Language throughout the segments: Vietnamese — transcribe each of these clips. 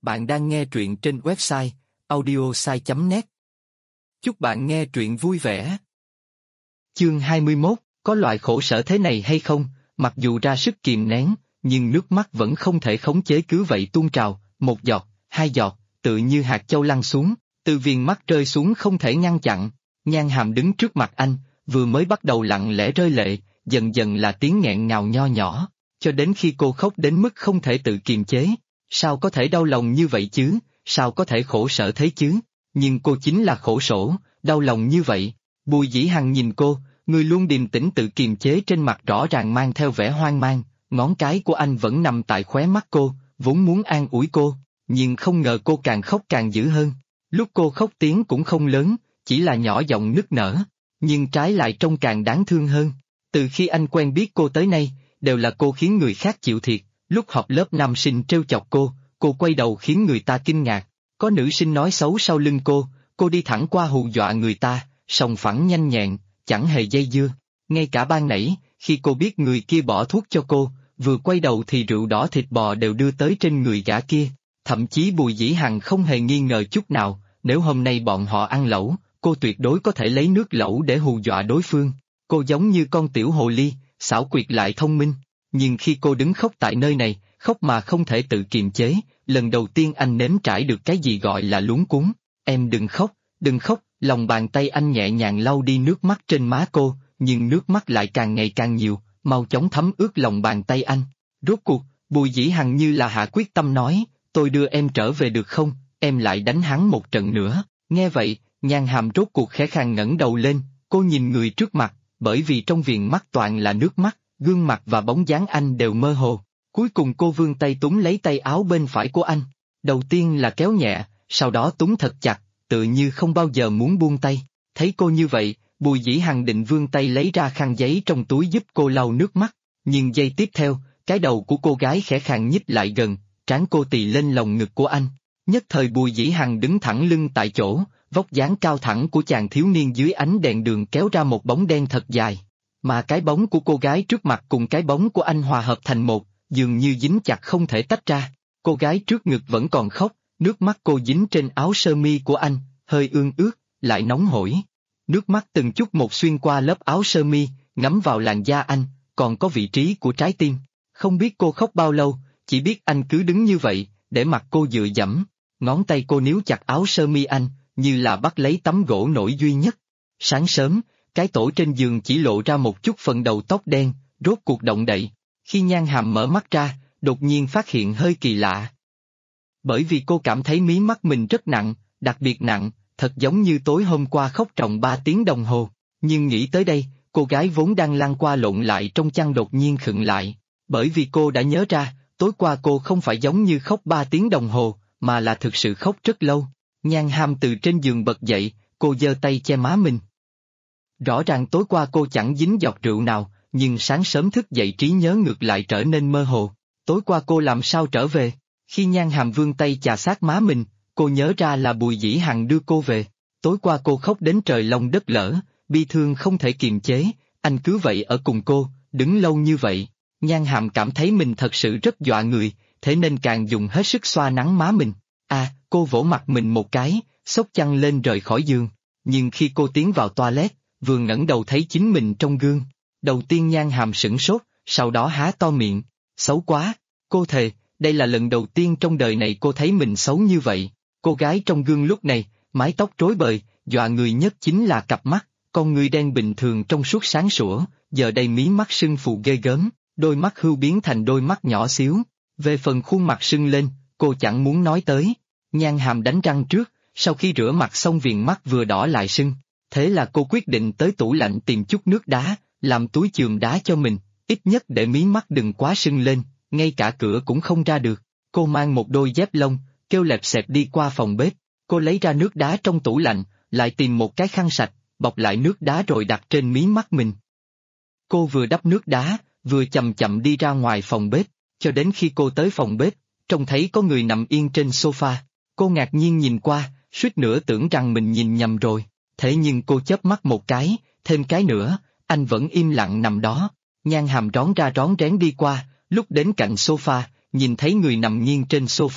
Bạn đang nghe truyện trên website audiosai.net. Chúc bạn nghe truyện vui vẻ. Chương 21, có loại khổ sở thế này hay không? Mặc dù ra sức kìm nén, nhưng nước mắt vẫn không thể khống chế, cứ vậy tuôn trào, một giọt, hai giọt, tự như hạt châu lăn xuống, từ viền mắt rơi xuống không thể ngăn chặn. Nhan Hàm đứng trước mặt anh, vừa mới bắt đầu lặng lẽ rơi lệ, dần dần là tiếng nghẹn ngào nho nhỏ, cho đến khi cô khóc đến mức không thể tự kiềm chế. Sao có thể đau lòng như vậy chứ, sao có thể khổ sở thế chứ? Nhưng cô chính là khổ sở, đau lòng như vậy. Bùi Dĩ Hằng nhìn cô, người luôn điềm tĩnh tự kiềm chế trên mặt rõ ràng mang theo vẻ hoang mang, ngón cái của anh vẫn nằm tại khóe mắt cô, vốn muốn an ủi cô, nhưng không ngờ cô càng khóc càng dữ hơn. Lúc cô khóc tiếng cũng không lớn, chỉ là nhỏ giọng nức nở, nhưng trái lại trông càng đáng thương hơn. Từ khi anh quen biết cô tới nay, đều là cô khiến người khác chịu thiệt. Lúc học lớp nam sinh trêu chọc cô quay đầu khiến người ta kinh ngạc. Có nữ sinh nói xấu sau lưng cô đi thẳng qua hù dọa người ta, sòng phẳng nhanh nhẹn, chẳng hề dây dưa. Ngay cả ban nãy, khi cô biết người kia bỏ thuốc cho cô, vừa quay đầu thì rượu đỏ thịt bò đều đưa tới trên người gã kia. Thậm chí Bùi Dĩ Hằng không hề nghi ngờ chút nào, nếu hôm nay bọn họ ăn lẩu, cô tuyệt đối có thể lấy nước lẩu để hù dọa đối phương. Cô giống như con tiểu hồ ly, xảo quyệt lại thông minh. Nhưng khi cô đứng khóc tại nơi này, khóc mà không thể tự kiềm chế, lần đầu tiên anh nếm trải được cái gì gọi là luống cuống. Em đừng khóc, lòng bàn tay anh nhẹ nhàng lau đi nước mắt trên má cô, nhưng nước mắt lại càng ngày càng nhiều, mau chóng thấm ướt lòng bàn tay anh. Rốt cuộc, Bùi Dĩ Hằng như là hạ quyết tâm nói, tôi đưa em trở về được không, em lại đánh hắn một trận nữa. Nghe vậy, Nhan Hàm rốt cuộc khẽ khàng ngẩng đầu lên, cô nhìn người trước mặt, bởi vì trong viền mắt toàn là nước mắt, gương mặt và bóng dáng anh đều mơ hồ. Cuối cùng cô vươn tay túm lấy tay áo bên phải của anh. Đầu tiên là kéo nhẹ, sau đó túm thật chặt, tự như không bao giờ muốn buông tay. Thấy cô như vậy, Bùi Dĩ Hằng định vươn tay lấy ra khăn giấy trong túi giúp cô lau nước mắt. Nhưng giây tiếp theo, cái đầu của cô gái khẽ khàng nhích lại gần, trán cô tì lên lồng ngực của anh. Nhất thời Bùi Dĩ Hằng đứng thẳng lưng tại chỗ, vóc dáng cao thẳng của chàng thiếu niên dưới ánh đèn đường kéo ra một bóng đen thật dài. Mà cái bóng của cô gái trước mặt cùng cái bóng của anh hòa hợp thành một, dường như dính chặt không thể tách ra. Cô gái trước ngực vẫn còn khóc, nước mắt cô dính trên áo sơ mi của anh, hơi ương ướt, lại nóng hổi. Nước mắt từng chút một xuyên qua lớp áo sơ mi, ngấm vào làn da anh, còn có vị trí của trái tim. Không biết cô khóc bao lâu, chỉ biết anh cứ đứng như vậy, để mặt cô dựa dẫm. Ngón tay cô níu chặt áo sơ mi anh, như là bắt lấy tấm gỗ nổi duy nhất. Sáng sớm, cái tổ trên giường chỉ lộ ra một chút phần đầu tóc đen, rốt cuộc động đậy. Khi Nhan Hàm mở mắt ra, đột nhiên phát hiện hơi kỳ lạ. Bởi vì cô cảm thấy mí mắt mình rất nặng, đặc biệt nặng, thật giống như tối hôm qua khóc trọn 3 tiếng đồng hồ. Nhưng nghĩ tới đây, cô gái vốn đang lăn qua lộn lại trong chăn đột nhiên khựng lại. Bởi vì cô đã nhớ ra, tối qua cô không phải giống như khóc 3 tiếng đồng hồ, mà là thực sự khóc rất lâu. Nhan Hàm từ trên giường bật dậy, cô giơ tay che má mình. Rõ ràng tối qua cô chẳng dính giọt rượu nào, nhưng sáng sớm thức dậy trí nhớ ngược lại trở nên mơ hồ. Tối qua cô làm sao trở về? Khi Nhan Hàm vươn tay chà sát má mình, cô nhớ ra là Bùi Dĩ Hằng đưa cô về. Tối qua cô khóc đến trời long đất lở, bi thương không thể kiềm chế, anh cứ vậy ở cùng cô, đứng lâu như vậy. Nhan Hàm cảm thấy mình thật sự rất dọa người, thế nên càng dùng hết sức xoa nắng má mình. Cô vỗ mặt mình một cái, xốc chăn lên rời khỏi giường. Nhưng khi cô tiến vào toilet, vừa ngẩng đầu thấy chính mình trong gương. Đầu tiên Nhan Hàm sửng sốt, sau đó há to miệng. Xấu quá, cô thề, đây là lần đầu tiên trong đời này cô thấy mình xấu như vậy. Cô gái trong gương lúc này, mái tóc rối bời, dọa người nhất chính là cặp mắt, con người đen bình thường trong suốt sáng sủa, giờ đây mí mắt sưng phù ghê gớm, đôi mắt hưu biến thành đôi mắt nhỏ xíu. Về phần khuôn mặt sưng lên, cô chẳng muốn nói tới. Nhan Hàm đánh răng trước, sau khi rửa mặt xong viền mắt vừa đỏ lại sưng. Thế là cô quyết định tới tủ lạnh tìm chút nước đá, làm túi chườm đá cho mình, ít nhất để mí mắt đừng quá sưng lên, ngay cả cửa cũng không ra được. Cô mang một đôi dép lông, kêu lẹp xẹp đi qua phòng bếp, cô lấy ra nước đá trong tủ lạnh, lại tìm một cái khăn sạch, bọc lại nước đá rồi đặt trên mí mắt mình. Cô vừa đắp nước đá, vừa chậm chậm đi ra ngoài phòng bếp, cho đến khi cô tới phòng bếp, trông thấy có người nằm yên trên sofa. Cô ngạc nhiên nhìn qua, suýt nữa tưởng rằng mình nhìn nhầm rồi. Thế nhưng cô chớp mắt một cái, thêm cái nữa, anh vẫn im lặng nằm đó. Nhan Hàm rón ra rón rén đi qua, lúc đến cạnh sofa, nhìn thấy người nằm nghiêng trên sofa,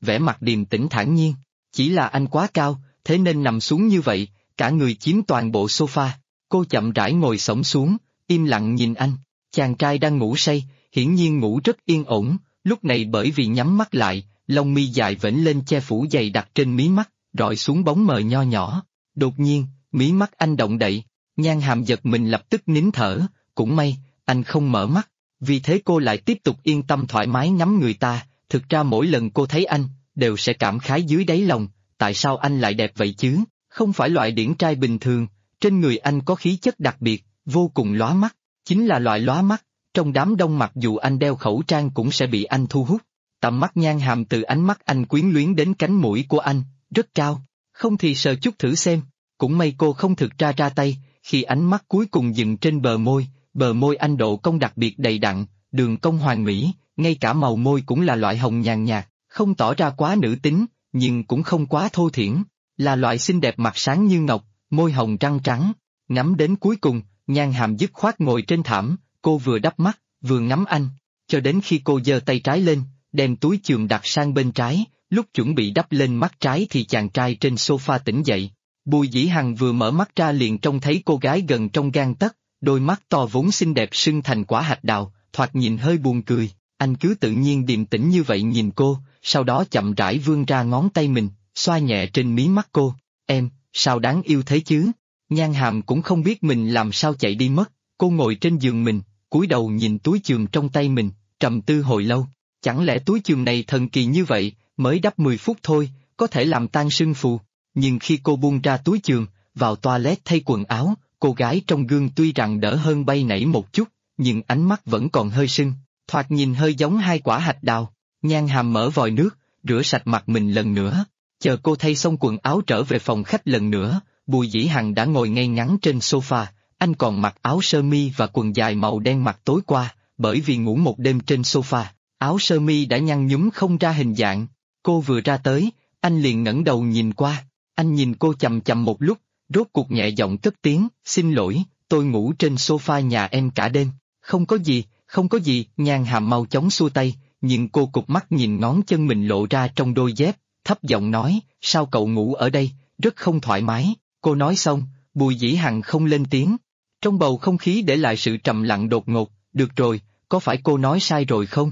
vẻ mặt điềm tĩnh thản nhiên. Chỉ là anh quá cao, thế nên nằm xuống như vậy, cả người chiếm toàn bộ sofa. Cô chậm rãi ngồi xổm xuống, im lặng nhìn anh. Chàng trai đang ngủ say, hiển nhiên ngủ rất yên ổn, lúc này bởi vì nhắm mắt lại, lông mi dài vểnh lên che phủ dày đặc trên mí mắt, rọi xuống bóng mờ nho nhỏ. Đột nhiên, mí mắt anh động đậy, Nhan Hàm giật mình lập tức nín thở, cũng may, anh không mở mắt, vì thế cô lại tiếp tục yên tâm thoải mái ngắm người ta. Thực ra mỗi lần cô thấy anh, đều sẽ cảm khái dưới đáy lòng, tại sao anh lại đẹp vậy chứ, không phải loại điển trai bình thường, trên người anh có khí chất đặc biệt, vô cùng lóa mắt, chính là loại lóa mắt, trong đám đông mặc dù anh đeo khẩu trang cũng sẽ bị anh thu hút. Tầm mắt Nhan Hàm từ ánh mắt anh quyến luyến đến cánh mũi của anh, rất cao, không thì sờ chút thử xem, cũng may cô không thực ra tay, khi ánh mắt cuối cùng dừng trên bờ môi anh độ cong đặc biệt đầy đặn, đường cong hoàn mỹ, ngay cả màu môi cũng là loại hồng nhàn nhạt, không tỏ ra quá nữ tính, nhưng cũng không quá thô thiển, là loại xinh đẹp mặt sáng như ngọc, môi hồng răng trắng. Ngắm đến cuối cùng, Nhan Hàm dứt khoát ngồi trên thảm, cô vừa đắp mắt, vừa ngắm anh, cho đến khi cô giơ tay trái lên, đem túi chườm đặt sang bên trái, lúc chuẩn bị đắp lên mắt trái thì chàng trai trên sofa tỉnh dậy. Bùi Dĩ Hằng vừa mở mắt ra liền trông thấy cô gái gần trong gang tấc, đôi mắt to vốn xinh đẹp sưng thành quả hạch đào, thoạt nhìn hơi buồn cười. Anh cứ tự nhiên điềm tĩnh như vậy nhìn cô, sau đó chậm rãi vươn ra ngón tay mình, xoa nhẹ trên mí mắt cô. Em, sao đáng yêu thế chứ? Nhan Hàm cũng không biết mình làm sao chạy đi mất, cô ngồi trên giường mình, cúi đầu nhìn túi chườm trong tay mình, trầm tư hồi lâu. Chẳng lẽ túi chườm này thần kỳ như vậy, mới đắp 10 phút thôi, có thể làm tan sưng phù. Nhưng khi cô buông ra túi chườm, vào toilet thay quần áo, cô gái trong gương tuy rằng đỡ hơn bay nảy một chút, nhưng ánh mắt vẫn còn hơi sưng, thoạt nhìn hơi giống hai quả hạch đào. Nhan Hàm mở vòi nước, rửa sạch mặt mình lần nữa, chờ cô thay xong quần áo trở về phòng khách lần nữa, Bùi Dĩ Hằng đã ngồi ngay ngắn trên sofa, anh còn mặc áo sơ mi và quần dài màu đen mặc tối qua, bởi vì ngủ một đêm trên sofa, áo sơ mi đã nhăn nhúm không ra hình dạng. Cô vừa ra tới, anh liền ngẩng đầu nhìn qua, anh nhìn cô chằm chằm một lúc, rốt cuộc nhẹ giọng cất tiếng, xin lỗi, tôi ngủ trên sofa nhà em cả đêm. Không có gì, không có gì, Nhan Hàm mau chóng xua tay, nhưng cô cụp mắt nhìn ngón chân mình lộ ra trong đôi dép, thấp giọng nói, sao cậu ngủ ở đây, rất không thoải mái. Cô nói xong, Bùi Dĩ Hằng không lên tiếng. Trong bầu không khí để lại sự trầm lặng đột ngột, được rồi, có phải cô nói sai rồi không?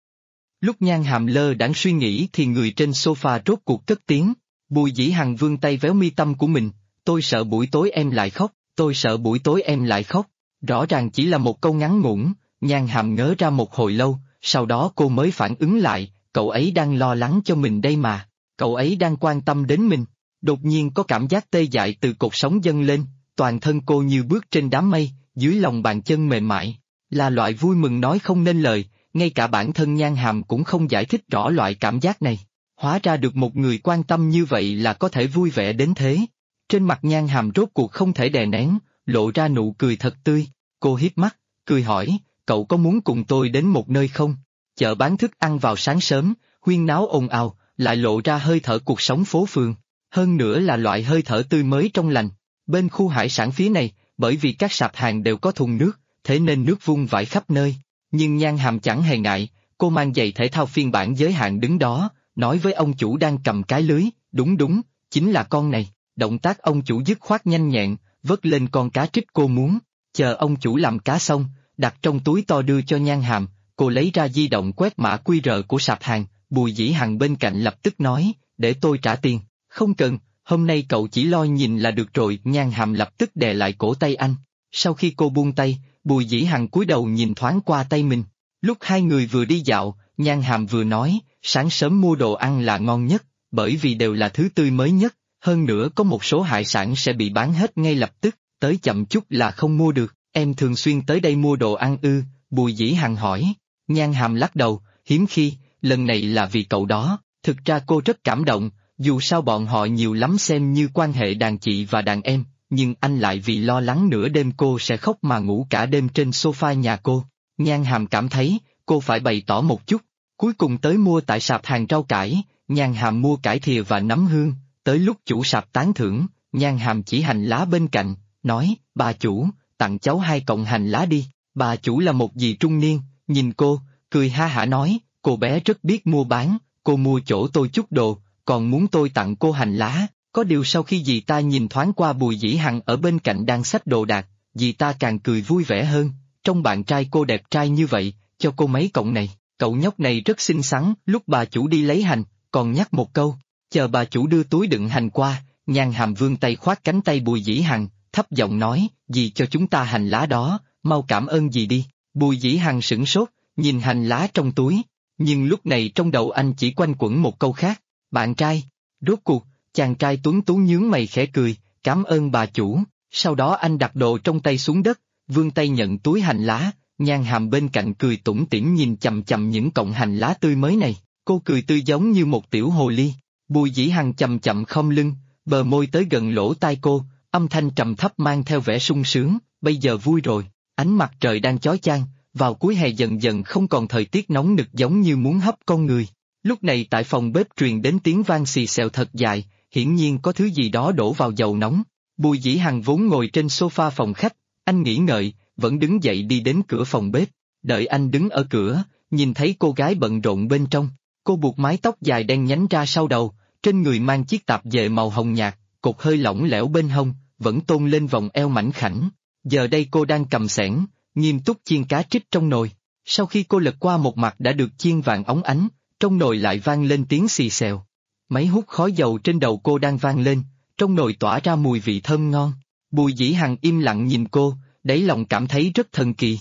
Lúc Nhan Hàm lơ đãng suy nghĩ thì người trên sofa rốt cuộc cất tiếng. Bùi Dĩ Hằng vươn tay véo mi tâm của mình, tôi sợ buổi tối em lại khóc, tôi sợ buổi tối em lại khóc. Rõ ràng chỉ là một câu ngắn ngủn, Nhan Hàm ngớ ra một hồi lâu, sau đó cô mới phản ứng lại, cậu ấy đang lo lắng cho mình đây mà, cậu ấy đang quan tâm đến mình. Đột nhiên có cảm giác tê dại từ cột sống dâng lên, toàn thân cô như bước trên đám mây, dưới lòng bàn chân mềm mại, là loại vui mừng nói không nên lời, ngay cả bản thân Nhan Hàm cũng không giải thích rõ loại cảm giác này. Hóa ra được một người quan tâm như vậy là có thể vui vẻ đến thế. Trên mặt Nhan Hàm rốt cuộc không thể đè nén, lộ ra nụ cười thật tươi, cô hiếp mắt, cười hỏi, cậu có muốn cùng tôi đến một nơi không? Chợ bán thức ăn vào sáng sớm, huyên náo ồn ào, lại lộ ra hơi thở cuộc sống phố phường. Hơn nữa là loại hơi thở tươi mới trong lành. Bên khu hải sản phía này, bởi vì các sạp hàng đều có thùng nước, thế nên nước vung vãi khắp nơi. Nhưng Nhan Hàm chẳng hề ngại, cô mang giày thể thao phiên bản giới hạn đứng đó, nói với ông chủ đang cầm cái lưới, đúng, chính là con này. Động tác ông chủ dứt khoát nhanh nhẹn, vớt lên con cá trích cô muốn, chờ ông chủ làm cá xong, đặt trong túi to đưa cho Nhan Hàm, cô lấy ra di động quét mã QR của sạp hàng, Bùi Dĩ Hằng bên cạnh lập tức nói, để tôi trả tiền. Không cần, hôm nay cậu chỉ lo nhìn là được rồi. Nhan Hàm lập tức đè lại cổ tay anh. Sau khi cô buông tay, Bùi Dĩ Hằng cúi đầu nhìn thoáng qua tay mình. Lúc hai người vừa đi dạo, Nhan Hàm vừa nói, sáng sớm mua đồ ăn là ngon nhất, bởi vì đều là thứ tươi mới nhất, hơn nữa có một số hải sản sẽ bị bán hết ngay lập tức, tới chậm chút là không mua được. Em thường xuyên tới đây mua đồ ăn ư? Bùi Dĩ Hằng hỏi. Nhan Hàm lắc đầu, hiếm khi, lần này là vì cậu đó. Thực ra cô rất cảm động. Dù sao bọn họ nhiều lắm xem như quan hệ đàn chị và đàn em, nhưng anh lại vì lo lắng nửa đêm cô sẽ khóc mà ngủ cả đêm trên sofa nhà cô. Nhan Hàm cảm thấy, cô phải bày tỏ một chút. Cuối cùng tới mua tại sạp hàng rau cải, Nhan Hàm mua cải thìa và nấm hương, tới lúc chủ sạp tán thưởng, Nhan Hàm chỉ hành lá bên cạnh, nói, bà chủ, tặng cháu 2 cọng hành lá đi. Bà chủ là một dì trung niên, nhìn cô, cười ha hả nói, cô bé rất biết mua bán, cô mua chỗ tôi chút đồ, còn muốn tôi tặng cô hành lá. Có điều sau khi dì ta nhìn thoáng qua Bùi Dĩ Hằng ở bên cạnh đang xách đồ đạc, dì ta càng cười vui vẻ hơn, trong bạn trai cô đẹp trai như vậy, cho cô mấy cọng này, cậu nhóc này rất xinh xắn. Lúc bà chủ đi lấy hành, còn nhắc một câu, chờ bà chủ đưa túi đựng hành qua, Nhan Hàm vươn tay khoác cánh tay Bùi Dĩ Hằng, thấp giọng nói, dì cho chúng ta hành lá đó, mau cảm ơn dì đi. Bùi Dĩ Hằng sửng sốt, nhìn hành lá trong túi, nhưng lúc này trong đầu anh chỉ quanh quẩn một câu khác, bạn trai. Rốt cuộc, chàng trai tuấn tú nhướng mày khẽ cười, cảm ơn bà chủ. Sau đó anh đặt đồ trong tay xuống đất, vươn tay nhận túi hành lá. Nhan Hàm bên cạnh cười tủm tỉm nhìn chằm chằm những cọng hành lá tươi mới này, cô cười tươi giống như một tiểu hồ ly. Bùi Dĩ Hằng chậm chậm khom lưng, bờ môi tới gần lỗ tai cô, âm thanh trầm thấp mang theo vẻ sung sướng, bây giờ vui rồi, ánh mặt trời đang chói chang, vào cuối hè dần dần không còn thời tiết nóng nực giống như muốn hấp con người. Lúc này tại phòng bếp truyền đến tiếng vang xì xèo thật dài, hiển nhiên có thứ gì đó đổ vào dầu nóng. Bùi Dĩ Hằng vốn ngồi trên sofa phòng khách, anh nghĩ ngợi, vẫn đứng dậy đi đến cửa phòng bếp, đợi anh đứng ở cửa, nhìn thấy cô gái bận rộn bên trong, cô buộc mái tóc dài đen nhánh ra sau đầu, trên người mang chiếc tạp dề màu hồng nhạt, cột hơi lỏng lẻo bên hông, vẫn tôn lên vòng eo mảnh khảnh. Giờ đây cô đang cầm xẻng, nghiêm túc chiên cá trích trong nồi. Sau khi cô lật qua một mặt đã được chiên vàng óng ánh, trong nồi lại vang lên tiếng xì xèo. Máy hút khói dầu trên đầu cô đang vang lên, trong nồi tỏa ra mùi vị thơm ngon. Bùi Dĩ Hằng im lặng nhìn cô, đáy lòng cảm thấy rất thần kỳ.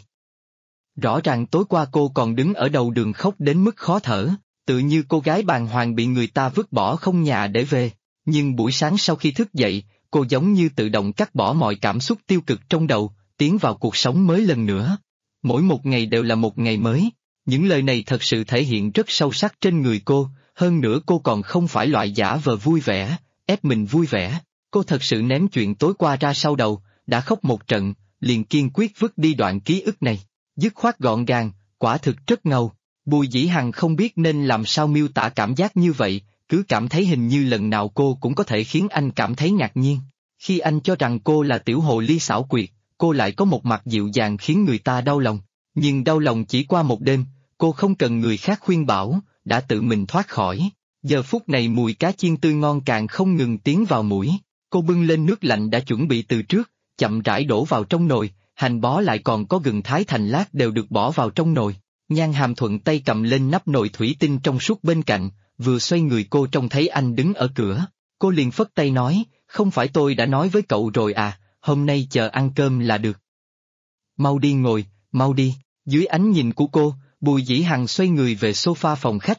Rõ ràng tối qua cô còn đứng ở đầu đường khóc đến mức khó thở, tự như cô gái bàng hoàng bị người ta vứt bỏ không nhà để về. Nhưng buổi sáng sau khi thức dậy, cô giống như tự động cắt bỏ mọi cảm xúc tiêu cực trong đầu, tiến vào cuộc sống mới lần nữa. Mỗi một ngày đều là một ngày mới. Những lời này thật sự thể hiện rất sâu sắc trên người cô, hơn nữa cô còn không phải loại giả vờ vui vẻ, ép mình vui vẻ. Cô thật sự ném chuyện tối qua ra sau đầu, đã khóc một trận, liền kiên quyết vứt đi đoạn ký ức này. Dứt khoát gọn gàng, quả thực rất ngầu. Bùi Dĩ Hằng không biết nên làm sao miêu tả cảm giác như vậy, cứ cảm thấy hình như lần nào cô cũng có thể khiến anh cảm thấy ngạc nhiên. Khi anh cho rằng cô là tiểu hồ ly xảo quyệt, cô lại có một mặt dịu dàng khiến người ta đau lòng. Nhưng đau lòng chỉ qua một đêm, cô không cần người khác khuyên bảo, đã tự mình thoát khỏi. Giờ phút này mùi cá chiên tươi ngon càng không ngừng tiến vào mũi. Cô bưng lên nước lạnh đã chuẩn bị từ trước, chậm rãi đổ vào trong nồi, hành bó lại còn có gừng thái thành lát đều được bỏ vào trong nồi. Nhan Hàm thuận tay cầm lên nắp nồi thủy tinh trong suốt bên cạnh, vừa xoay người cô trông thấy anh đứng ở cửa. Cô liền phất tay nói, không phải tôi đã nói với cậu rồi à, hôm nay chờ ăn cơm là được. Mau đi ngồi, mau đi. Dưới ánh nhìn của cô, Bùi Dĩ Hằng xoay người về sofa phòng khách.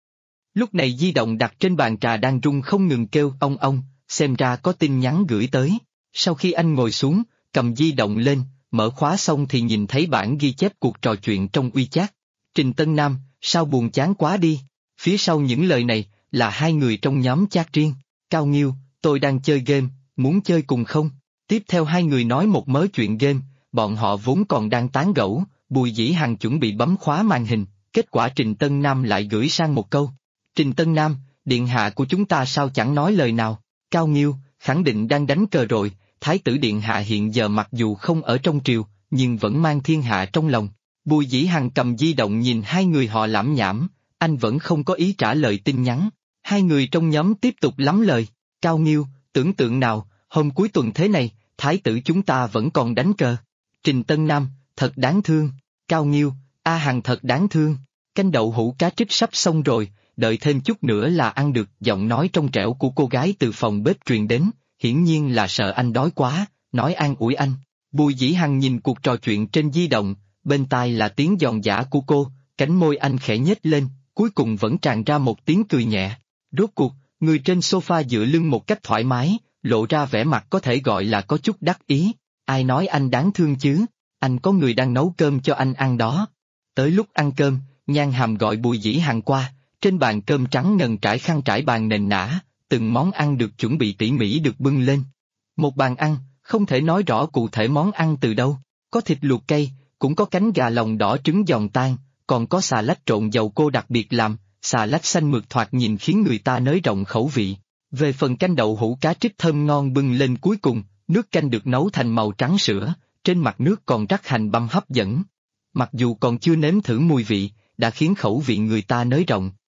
Lúc này di động đặt trên bàn trà đang rung không ngừng kêu ong ong, xem ra có tin nhắn gửi tới. Sau khi anh ngồi xuống, cầm di động lên, mở khóa xong thì nhìn thấy bản ghi chép cuộc trò chuyện trong WeChat. Trình Tân Nam, sao buồn chán quá đi. Phía sau những lời này, là hai người trong nhóm chat riêng. Cao Nghiêu, tôi đang chơi game, muốn chơi cùng không? Tiếp theo hai người nói một mớ chuyện game, bọn họ vốn còn đang tán gẫu, Bùi Dĩ Hằng chuẩn bị bấm khóa màn hình, kết quả Trình Tân Nam lại gửi sang một câu. Trình Tân Nam, điện hạ của chúng ta sao chẳng nói lời nào? Cao Nghiêu, khẳng định đang đánh cờ rồi, Thái tử điện hạ hiện giờ mặc dù không ở trong triều, nhưng vẫn mang thiên hạ trong lòng. Bùi Dĩ Hằng cầm di động nhìn hai người họ lảm nhảm, anh vẫn không có ý trả lời tin nhắn. Hai người trong nhóm tiếp tục lắm lời. Cao Nghiêu, tưởng tượng nào, hôm cuối tuần thế này, Thái tử chúng ta vẫn còn đánh cờ. Trình Tân Nam, thật đáng thương. Cao Nghiêu, A Hằng thật đáng thương. Canh đậu hũ cá trích sắp xong rồi, đợi thêm chút nữa là ăn được. Giọng nói trong trẻo của cô gái từ phòng bếp truyền đến, hiển nhiên là sợ anh đói quá, nói an ủi anh. Bùi Dĩ Hằng nhìn cuộc trò chuyện trên di động, bên tai là tiếng giòn giã của cô, cánh môi anh khẽ nhếch lên, cuối cùng vẫn tràn ra một tiếng cười nhẹ. Rốt cuộc, người trên sofa dựa lưng một cách thoải mái, lộ ra vẻ mặt có thể gọi là có chút đắc ý. Ai nói anh đáng thương chứ, anh có người đang nấu cơm cho anh ăn đó. Tới lúc ăn cơm, Nhan Hàm gọi Bùi Dĩ Hằng qua, trên bàn cơm trắng ngần trải khăn trải bàn nền nã, từng món ăn được chuẩn bị tỉ mỉ được bưng lên. Một bàn ăn, không thể nói rõ cụ thể món ăn từ đâu, có thịt luộc cay, cũng có cánh gà lòng đỏ trứng giòn tan, còn có xà lách trộn dầu cô đặc biệt làm, xà lách xanh mượt thoạt nhìn khiến người ta nới rộng khẩu vị. Về phần canh đậu hũ cá trích thơm ngon bưng lên cuối cùng, nước canh được nấu thành màu trắng sữa, trên mặt nước còn rắc hành băm hấp dẫn. Mặc dù còn chưa nếm thử mùi vị, đã khiến khẩu vị người ta nới rộng.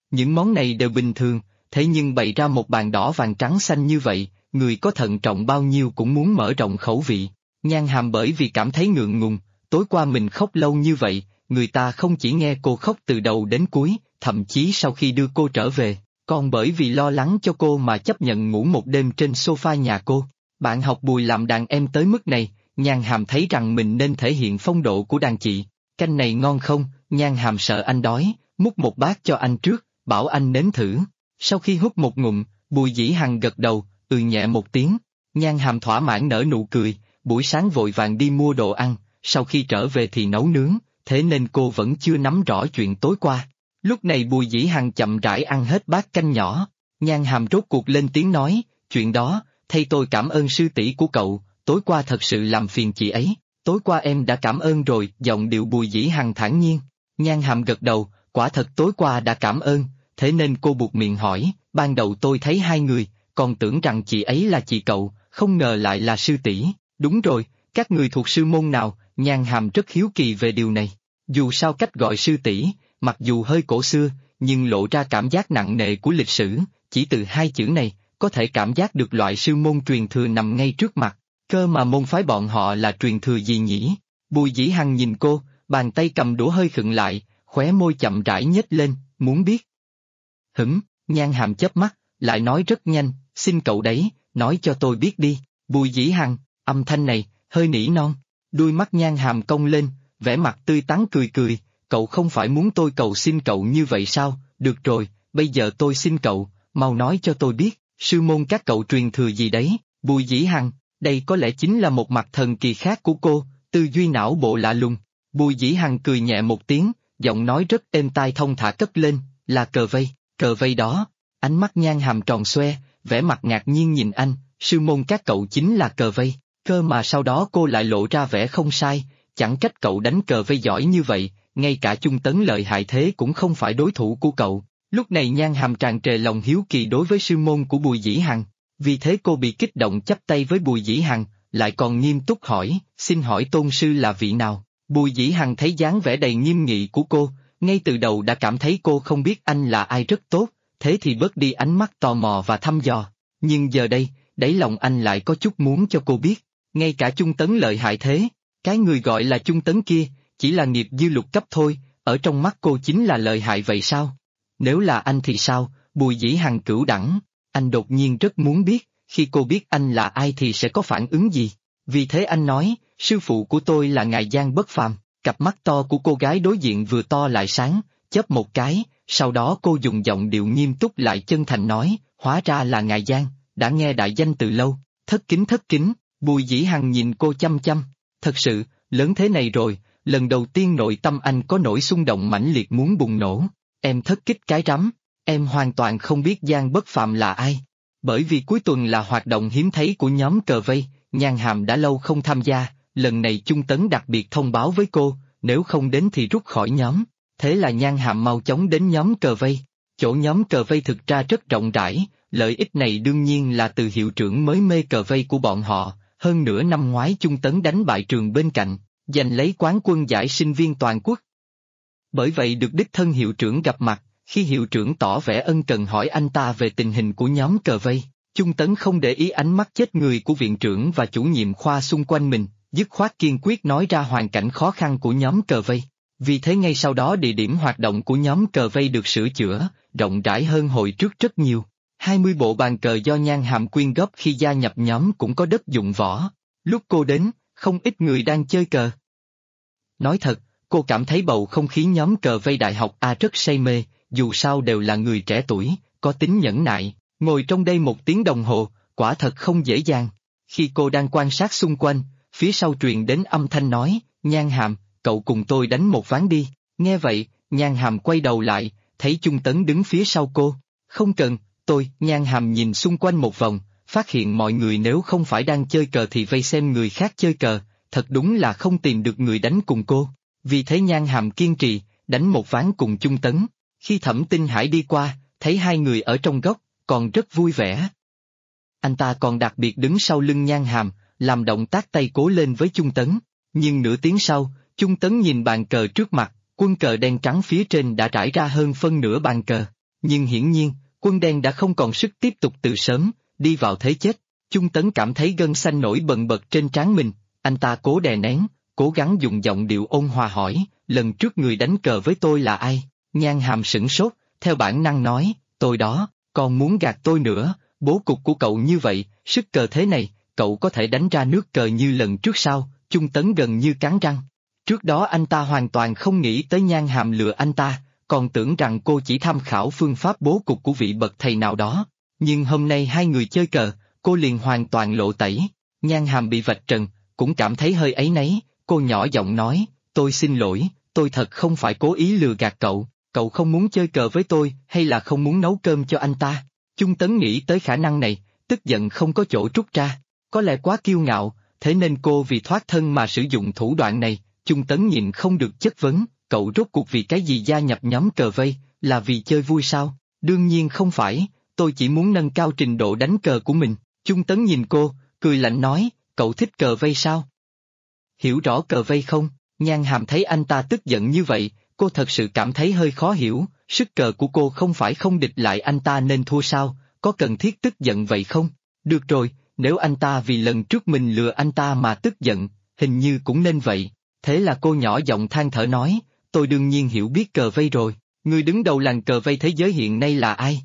Những món này đều bình thường, thế nhưng bày ra một bàn đỏ vàng trắng xanh như vậy, người có thận trọng bao nhiêu cũng muốn mở rộng khẩu vị. Nhan Hàm bởi vì cảm thấy ngượng ngùng, tối qua mình khóc lâu như vậy, người ta không chỉ nghe cô khóc từ đầu đến cuối, thậm chí sau khi đưa cô trở về, còn bởi vì lo lắng cho cô mà chấp nhận ngủ một đêm trên sofa nhà cô. Bạn học Bùi làm đàn em tới mức này, Nhan Hàm thấy rằng mình nên thể hiện phong độ của đàn chị. Canh này ngon không? Nhan Hàm sợ anh đói, múc một bát cho anh trước, bảo anh nếm thử. Sau khi hút một ngụm, Bùi Dĩ Hằng gật đầu, nhẹ một tiếng. Nhan Hàm thỏa mãn nở nụ cười, buổi sáng vội vàng đi mua đồ ăn, sau khi trở về thì nấu nướng, thế nên cô vẫn chưa nắm rõ chuyện tối qua. Lúc này Bùi Dĩ Hằng chậm rãi ăn hết bát canh nhỏ, Nhan Hàm rốt cuộc lên tiếng nói, chuyện đó, thay tôi cảm ơn sư tỷ của cậu, tối qua thật sự làm phiền chị ấy, tối qua em đã cảm ơn rồi, giọng điệu Bùi Dĩ Hằng thản nhiên. Nhan Hàm gật đầu, quả thật tối qua đã cảm ơn, thế nên cô buộc miệng hỏi, ban đầu tôi thấy hai người, còn tưởng rằng chị ấy là chị cậu, không ngờ lại là sư tỷ. Đúng rồi, các người thuộc sư môn nào? Nhan Hàm rất hiếu kỳ về điều này. Dù sao cách gọi sư tỷ, mặc dù hơi cổ xưa, nhưng lộ ra cảm giác nặng nề của lịch sử, chỉ từ hai chữ này, có thể cảm giác được loại sư môn truyền thừa nằm ngay trước mặt. Cơ mà môn phái bọn họ là truyền thừa gì nhỉ? Bùi Dĩ Hằng nhìn cô, bàn tay cầm đũa hơi khựng lại, khóe môi chậm rãi nhếch lên, muốn biết. Nhan Hàm chớp mắt, lại nói rất nhanh, xin cậu đấy, nói cho tôi biết đi. Bùi Dĩ Hằng, âm thanh này, hơi nỉ non. Đuôi mắt Nhan Hàm cong lên, vẻ mặt tươi tắn cười cười, cậu không phải muốn tôi cầu xin cậu như vậy sao? Được rồi, bây giờ tôi xin cậu, mau nói cho tôi biết, sư môn các cậu truyền thừa gì đấy? Bùi Dĩ Hằng, đây có lẽ chính là một mặt thần kỳ khác của cô, tư duy não bộ lạ lùng. Bùi Dĩ Hằng cười nhẹ một tiếng, giọng nói rất êm tai thông thả cất lên, là cờ vây đó. Ánh mắt Nhan Hàm tròn xoe, vẻ mặt ngạc nhiên nhìn anh, sư môn các cậu chính là cờ vây, cơ mà sau đó cô lại lộ ra vẻ không sai, chẳng trách cậu đánh cờ vây giỏi như vậy, ngay cả Chung Tấn lợi hại thế cũng không phải đối thủ của cậu. Lúc này Nhan Hàm tràn trề lòng hiếu kỳ đối với sư môn của Bùi Dĩ Hằng, vì thế cô bị kích động chắp tay với Bùi Dĩ Hằng, lại còn nghiêm túc hỏi, xin hỏi tôn sư là vị nào? Bùi Dĩ Hằng thấy dáng vẻ đầy nghiêm nghị của cô, ngay từ đầu đã cảm thấy cô không biết anh là ai rất tốt, thế thì bớt đi ánh mắt tò mò và thăm dò. Nhưng giờ đây, đáy lòng anh lại có chút muốn cho cô biết, ngay cả Chung Tấn lợi hại thế, cái người gọi là Chung Tấn kia, chỉ là nghiệp dư lục cấp thôi, ở trong mắt cô chính là lợi hại vậy sao? Nếu là anh thì sao? Bùi Dĩ Hằng cửu đẳng, anh đột nhiên rất muốn biết, khi cô biết anh là ai thì sẽ có phản ứng gì? Vì thế anh nói, sư phụ của tôi là Ngài Giang Bất Phàm. Cặp mắt to của cô gái đối diện vừa to lại sáng, chớp một cái, sau đó cô dùng giọng điệu nghiêm túc lại chân thành nói, hóa ra là Ngài Giang, đã nghe đại danh từ lâu, thất kính, Bùi Dĩ Hằng nhìn cô chăm chăm, thật sự, lớn thế này rồi, lần đầu tiên nội tâm anh có nỗi xung động mãnh liệt muốn bùng nổ, em thất kích cái rắm, em hoàn toàn không biết Giang Bất Phàm là ai, bởi vì cuối tuần là hoạt động hiếm thấy của nhóm cờ vây, Nhan Hàm đã lâu không tham gia. Lần này Chung Tấn đặc biệt thông báo với cô, nếu không đến thì rút khỏi nhóm, thế là Nhan Hàm mau chóng đến nhóm cờ vây. Chỗ nhóm cờ vây thực ra rất rộng rãi, lợi ích này đương nhiên là từ hiệu trưởng mới mê cờ vây của bọn họ, hơn nữa năm ngoái Chung Tấn đánh bại trường bên cạnh, giành lấy quán quân giải sinh viên toàn quốc. Bởi vậy được đích thân hiệu trưởng gặp mặt, khi hiệu trưởng tỏ vẻ ân cần hỏi anh ta về tình hình của nhóm cờ vây, Chung Tấn không để ý ánh mắt chết người của viện trưởng và chủ nhiệm khoa xung quanh mình, dứt khoát kiên quyết nói ra hoàn cảnh khó khăn của nhóm cờ vây. Vì thế ngay sau đó địa điểm hoạt động của nhóm cờ vây được sửa chữa, rộng rãi hơn hồi trước rất nhiều. 20 bộ bàn cờ do Nhan Hàm quyên góp khi gia nhập nhóm cũng có đất dụng võ. Lúc cô đến, không ít người đang chơi cờ. Nói thật, cô cảm thấy bầu không khí nhóm cờ vây đại học A rất say mê, dù sao đều là người trẻ tuổi, có tính nhẫn nại, ngồi trong đây 1 tiếng đồng hồ, quả thật không dễ dàng. Khi cô đang quan sát xung quanh, phía sau truyền đến âm thanh nói, Nhan Hàm, cậu cùng tôi đánh một ván đi. Nghe vậy, Nhan Hàm quay đầu lại, thấy Chung Tấn đứng phía sau cô. Không cần, Nhan Hàm nhìn xung quanh một vòng, phát hiện mọi người nếu không phải đang chơi cờ thì vây xem người khác chơi cờ, thật đúng là không tìm được người đánh cùng cô. Vì thế Nhan Hàm kiên trì, đánh một ván cùng Chung Tấn. Khi Thẩm Tinh Hải đi qua, thấy hai người ở trong góc, còn rất vui vẻ. Anh ta còn đặc biệt đứng sau lưng Nhan Hàm, làm động tác tay cố lên với Chung Tấn. Nhưng nửa tiếng sau, Chung Tấn nhìn bàn cờ trước mặt, quân cờ đen trắng phía trên đã trải ra hơn phân nửa bàn cờ. Nhưng hiển nhiên, Quân Đen đã không còn sức tiếp tục từ sớm, đi vào thế chết. Chung Tấn cảm thấy gân xanh nổi bần bật trên trán mình, anh ta cố đè nén, cố gắng dùng giọng điệu ôn hòa hỏi, lần trước người đánh cờ với tôi là ai? Nhan Hàm sửng sốt, theo bản năng nói, tôi đó, còn muốn gạt tôi nữa, bố cục của cậu như vậy, sức cờ thế này, cậu có thể đánh ra nước cờ như lần trước sao? Chung Tấn gần như cắn răng. Trước đó anh ta hoàn toàn không nghĩ tới Nhan Hàm lừa anh ta, còn tưởng rằng cô chỉ tham khảo phương pháp bố cục của vị bậc thầy nào đó. Nhưng hôm nay hai người chơi cờ, cô liền hoàn toàn lộ tẩy. Nhan Hàm bị vạch trần, cũng cảm thấy hơi áy náy, cô nhỏ giọng nói, tôi xin lỗi, tôi thật không phải cố ý lừa gạt cậu, cậu không muốn chơi cờ với tôi hay là không muốn nấu cơm cho anh ta? Chung Tấn nghĩ tới khả năng này, tức giận không có chỗ trút ra, có lẽ quá kiêu ngạo, thế nên cô vì thoát thân mà sử dụng thủ đoạn này. Chung Tấn nhịn không được chất vấn, cậu rốt cuộc vì cái gì gia nhập nhóm cờ vây, là vì chơi vui sao? Đương nhiên không phải, tôi chỉ muốn nâng cao trình độ đánh cờ của mình. Chung Tấn nhìn cô, cười lạnh nói, cậu thích cờ vây sao? Hiểu rõ cờ vây không? Nhan Hàm thấy anh ta tức giận như vậy, cô thật sự cảm thấy hơi khó hiểu, sức cờ của cô không phải không địch lại anh ta nên thua sao, có cần thiết tức giận vậy không? Được rồi, nếu anh ta vì lần trước mình lừa anh ta mà tức giận, hình như cũng nên vậy. Thế là cô nhỏ giọng than thở nói, tôi đương nhiên hiểu biết cờ vây rồi, người đứng đầu làng cờ vây thế giới hiện nay là ai?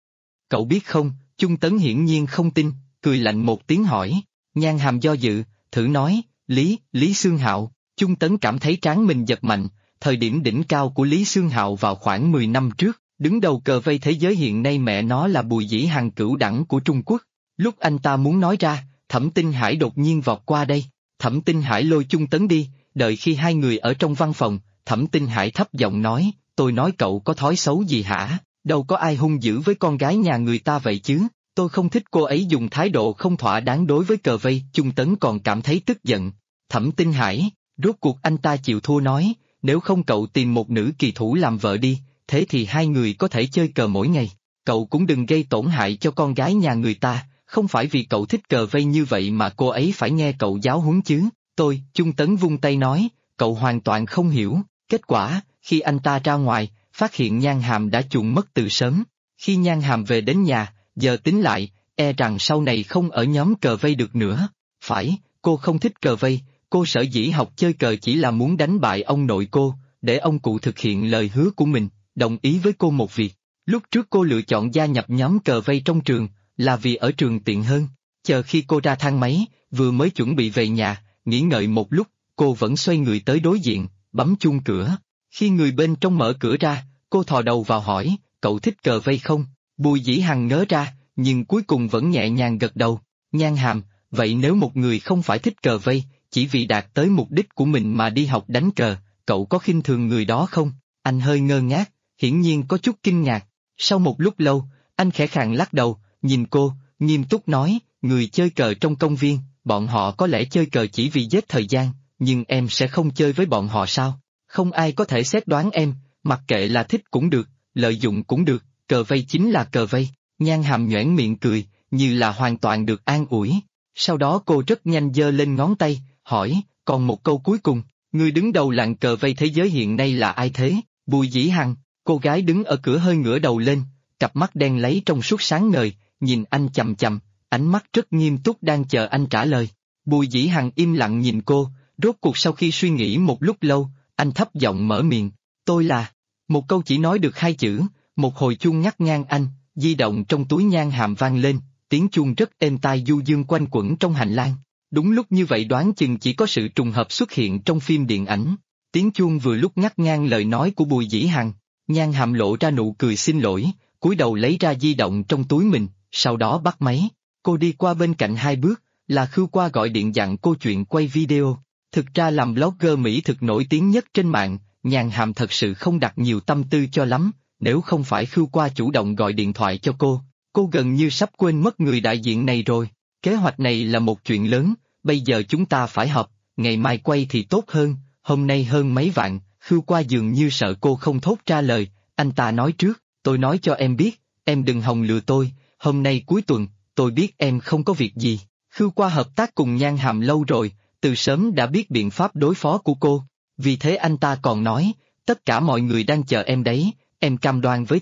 Cậu biết không? Chung Tấn hiển nhiên không tin, cười lạnh một tiếng hỏi. Nhan Hàm do dự, thử nói, Lý Xương Hạo. Chung Tấn cảm thấy trán mình giật mạnh, thời điểm đỉnh cao của Lý Xương Hạo vào khoảng 10 năm trước, đứng đầu cờ vây thế giới hiện nay mẹ nó là Bùi Dĩ Hằng cửu đẳng của Trung Quốc. Lúc anh ta muốn nói ra, Thẩm Tinh Hải đột nhiên vọt qua đây, Thẩm Tinh Hải lôi Chung Tấn đi, đợi khi hai người ở trong văn phòng, Thẩm Tinh Hải thấp giọng nói, tôi nói cậu có thói xấu gì hả? Đâu có ai hung dữ với con gái nhà người ta vậy chứ, tôi không thích cô ấy dùng thái độ không thỏa đáng đối với cờ vây. Chung Tấn còn cảm thấy tức giận. Thẩm Tinh Hải, rốt cuộc anh ta chịu thua nói, nếu không cậu tìm một nữ kỳ thủ làm vợ đi, thế thì hai người có thể chơi cờ mỗi ngày. Cậu cũng đừng gây tổn hại cho con gái nhà người ta, không phải vì cậu thích cờ vây như vậy mà cô ấy phải nghe cậu giáo huấn chứ. Chung Tấn vung tay nói, cậu hoàn toàn không hiểu. Kết quả, khi anh ta ra ngoài, phát hiện Nhan Hàm đã chuồn mất từ sớm. Khi Nhan Hàm về đến nhà, giờ tính lại, e rằng sau này không ở nhóm cờ vây được nữa. Phải, cô không thích cờ vây, cô sở dĩ học chơi cờ chỉ là muốn đánh bại ông nội cô, để ông cụ thực hiện lời hứa của mình, đồng ý với cô một việc. Lúc trước cô lựa chọn gia nhập nhóm cờ vây trong trường, là vì ở trường tiện hơn. Chờ khi cô ra thang máy, vừa mới chuẩn bị về nhà, nghỉ ngợi một lúc, cô vẫn xoay người tới đối diện, bấm chuông cửa. Khi người bên trong mở cửa ra, cô thò đầu vào hỏi, cậu thích cờ vây không? Bùi Dĩ Hằng ngớ ra, nhưng cuối cùng vẫn nhẹ nhàng gật đầu. Nhan Hàm, vậy nếu một người không phải thích cờ vây, chỉ vì đạt tới mục đích của mình mà đi học đánh cờ, cậu có khinh thường người đó không? Anh hơi ngơ ngác, hiển nhiên có chút kinh ngạc. Sau một lúc lâu, anh khẽ khàng lắc đầu, nhìn cô, nghiêm túc nói, người chơi cờ trong công viên, bọn họ có lẽ chơi cờ chỉ vì giết thời gian, nhưng em sẽ không chơi với bọn họ sao? Không ai có thể xét đoán em, mặc kệ là thích cũng được, lợi dụng cũng được, cờ vây chính là cờ vây. Nhan Hàm nhoẻn miệng cười, như là hoàn toàn được an ủi. Sau đó cô rất nhanh giơ lên ngón tay, hỏi, còn một câu cuối cùng, người đứng đầu làng cờ vây thế giới hiện nay là ai thế? Bùi Dĩ Hằng. Cô gái đứng ở cửa hơi ngửa đầu lên, cặp mắt đen láy trong suốt sáng ngời, nhìn anh chằm chằm, ánh mắt rất nghiêm túc đang chờ anh trả lời. Bùi Dĩ Hằng im lặng nhìn cô, rốt cuộc sau khi suy nghĩ một lúc lâu, anh thấp giọng mở miệng, tôi là... Một câu chỉ nói được hai chữ, một hồi chuông ngắt ngang anh, di động trong túi Nhan Hàm vang lên, tiếng chuông rất êm tai du dương quanh quẩn trong hành lang. Đúng lúc như vậy đoán chừng chỉ có sự trùng hợp xuất hiện trong phim điện ảnh. Tiếng chuông vừa lúc ngắt ngang lời nói của Bùi Dĩ Hằng, Nhan Hàm lộ ra nụ cười xin lỗi, cúi đầu lấy ra di động trong túi mình, sau đó bắt máy. Cô đi qua bên cạnh hai bước, là Khưu Qua gọi điện dặn cô chuyện quay video. Thực ra làm blogger Mỹ thực nổi tiếng nhất trên mạng, Nhan Hàm thật sự không đặt nhiều tâm tư cho lắm, nếu không phải Khưu Qua chủ động gọi điện thoại cho cô gần như sắp quên mất người đại diện này rồi. Kế hoạch này là một chuyện lớn, bây giờ chúng ta phải họp, ngày mai quay thì tốt hơn, hôm nay hơn mấy vạn. Khưu Qua dường như sợ cô không thốt ra lời, anh ta nói trước, tôi nói cho em biết, em đừng hòng lừa tôi, hôm nay cuối tuần, tôi biết em không có việc gì. Khưu Qua hợp tác cùng Nhan Hàm lâu rồi, từ sớm đã biết biện pháp đối phó của cô, vì thế anh ta còn nói, tất cả mọi người đang chờ em đấy, em cam đoan với tôi,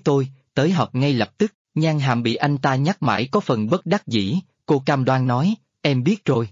tới họp ngay lập tức. Nhan Hàm bị anh ta nhắc mãi có phần bất đắc dĩ, cô cam đoan nói, em biết rồi,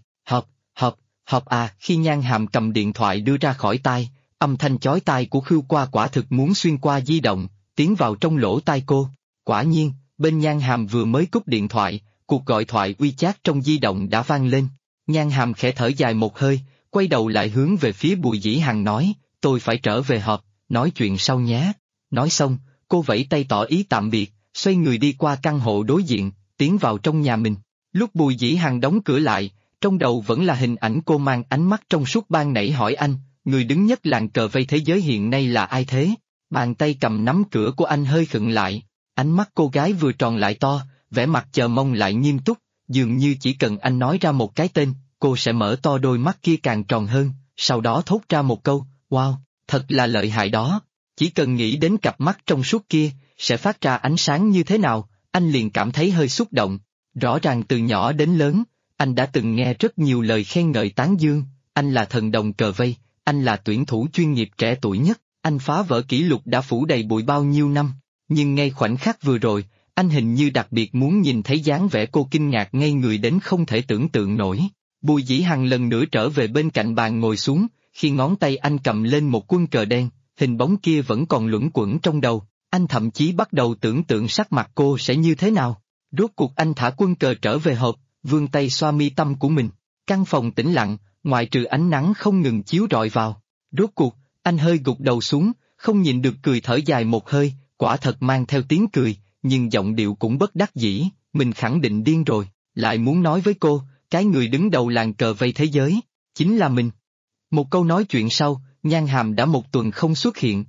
họp à. Khi Nhan Hàm cầm điện thoại đưa ra khỏi tai, âm thanh chói tai của Khưu Qua quả thực muốn xuyên qua di động, tiến vào trong lỗ tai cô. Quả nhiên, bên Nhan Hàm vừa mới cúp điện thoại, cuộc gọi thoại WeChat trong di động đã vang lên. Nhan Hàm khẽ thở dài một hơi, quay đầu lại hướng về phía Bùi Dĩ Hằng nói, tôi phải trở về họp, nói chuyện sau nhé. Nói xong, cô vẫy tay tỏ ý tạm biệt, xoay người đi qua căn hộ đối diện, tiến vào trong nhà mình. Lúc Bùi Dĩ Hằng đóng cửa lại, trong đầu vẫn là hình ảnh cô mang ánh mắt trong suốt ban nãy hỏi anh, người đứng nhất làng cờ vây thế giới hiện nay là ai thế? Bàn tay cầm nắm cửa của anh hơi khựng lại, ánh mắt cô gái vừa tròn lại to, vẻ mặt chờ mong lại nghiêm túc, dường như chỉ cần anh nói ra một cái tên, cô sẽ mở to đôi mắt kia càng tròn hơn, sau đó thốt ra một câu, wow, thật là lợi hại đó. Chỉ cần nghĩ đến cặp mắt trong suốt kia, sẽ phát ra ánh sáng như thế nào, anh liền cảm thấy hơi xúc động. Rõ ràng từ nhỏ đến lớn, anh đã từng nghe rất nhiều lời khen ngợi tán dương, anh là thần đồng cờ vây, anh là tuyển thủ chuyên nghiệp trẻ tuổi nhất, anh phá vỡ kỷ lục đã phủ đầy bụi bao nhiêu năm. Nhưng ngay khoảnh khắc vừa rồi, anh hình như đặc biệt muốn nhìn thấy dáng vẻ cô kinh ngạc ngây người đến không thể tưởng tượng nổi. Bùi Dĩ Hằng lần nữa trở về bên cạnh bàn ngồi xuống, khi ngón tay anh cầm lên một quân cờ đen, hình bóng kia vẫn còn luẩn quẩn trong đầu, anh thậm chí bắt đầu tưởng tượng sắc mặt cô sẽ như thế nào. Rốt cuộc anh thả quân cờ trở về hộp, vươn tay xoa mi tâm của mình. Căn phòng tĩnh lặng, ngoại trừ ánh nắng không ngừng chiếu rọi vào. Rốt cuộc, anh hơi gục đầu xuống, không nhịn được cười thở dài một hơi, quả thật mang theo tiếng cười, nhưng giọng điệu cũng bất đắc dĩ, mình khẳng định điên rồi, lại muốn nói với cô, cái người đứng đầu làng cờ vây thế giới, chính là mình. Một câu nói chuyện sau, Nhan Hàm đã một tuần không xuất hiện.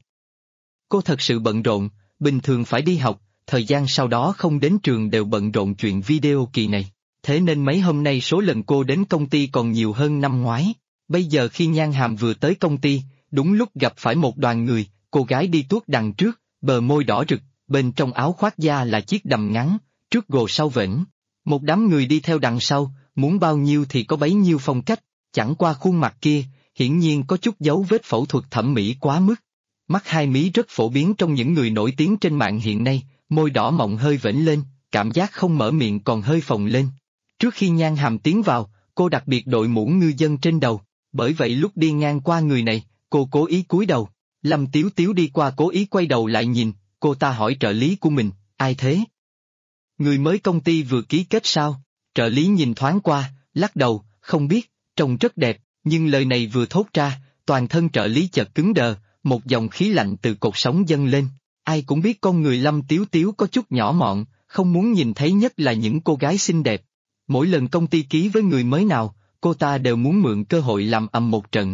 Cô thật sự bận rộn, bình thường phải đi học, thời gian sau đó không đến trường đều bận rộn chuyện video kỳ này. Thế nên mấy hôm nay số lần cô đến công ty còn nhiều hơn năm ngoái. Bây giờ khi Nhan Hàm vừa tới công ty, đúng lúc gặp phải một đoàn người, cô gái đi tuốt đằng trước, bờ môi đỏ rực, bên trong áo khoác da là chiếc đầm ngắn, trước gồ sau vểnh. Một đám người đi theo đằng sau, muốn bao nhiêu thì có bấy nhiêu phong cách, chẳng qua khuôn mặt kia, hiển nhiên có chút dấu vết phẫu thuật thẩm mỹ quá mức. Mắt hai mí rất phổ biến trong những người nổi tiếng trên mạng hiện nay, môi đỏ mọng hơi vểnh lên, cảm giác không mở miệng còn hơi phồng lên. Trước khi Nhan Hàm tiến vào, cô đặc biệt đội mũ ngư dân trên đầu, bởi vậy lúc đi ngang qua người này, cô cố ý cúi đầu. Lâm Tiếu Tiếu đi qua cố ý quay đầu lại nhìn, cô ta hỏi trợ lý của mình, ai thế? Người mới công ty vừa ký kết sao? Trợ lý nhìn thoáng qua, lắc đầu, không biết, trông rất đẹp, nhưng lời này vừa thốt ra, toàn thân trợ lý chợt cứng đờ, một dòng khí lạnh từ cột sống dâng lên. Ai cũng biết con người Lâm Tiếu Tiếu có chút nhỏ mọn, không muốn nhìn thấy nhất là những cô gái xinh đẹp. Mỗi lần công ty ký với người mới nào, cô ta đều muốn mượn cơ hội làm ầm một trận.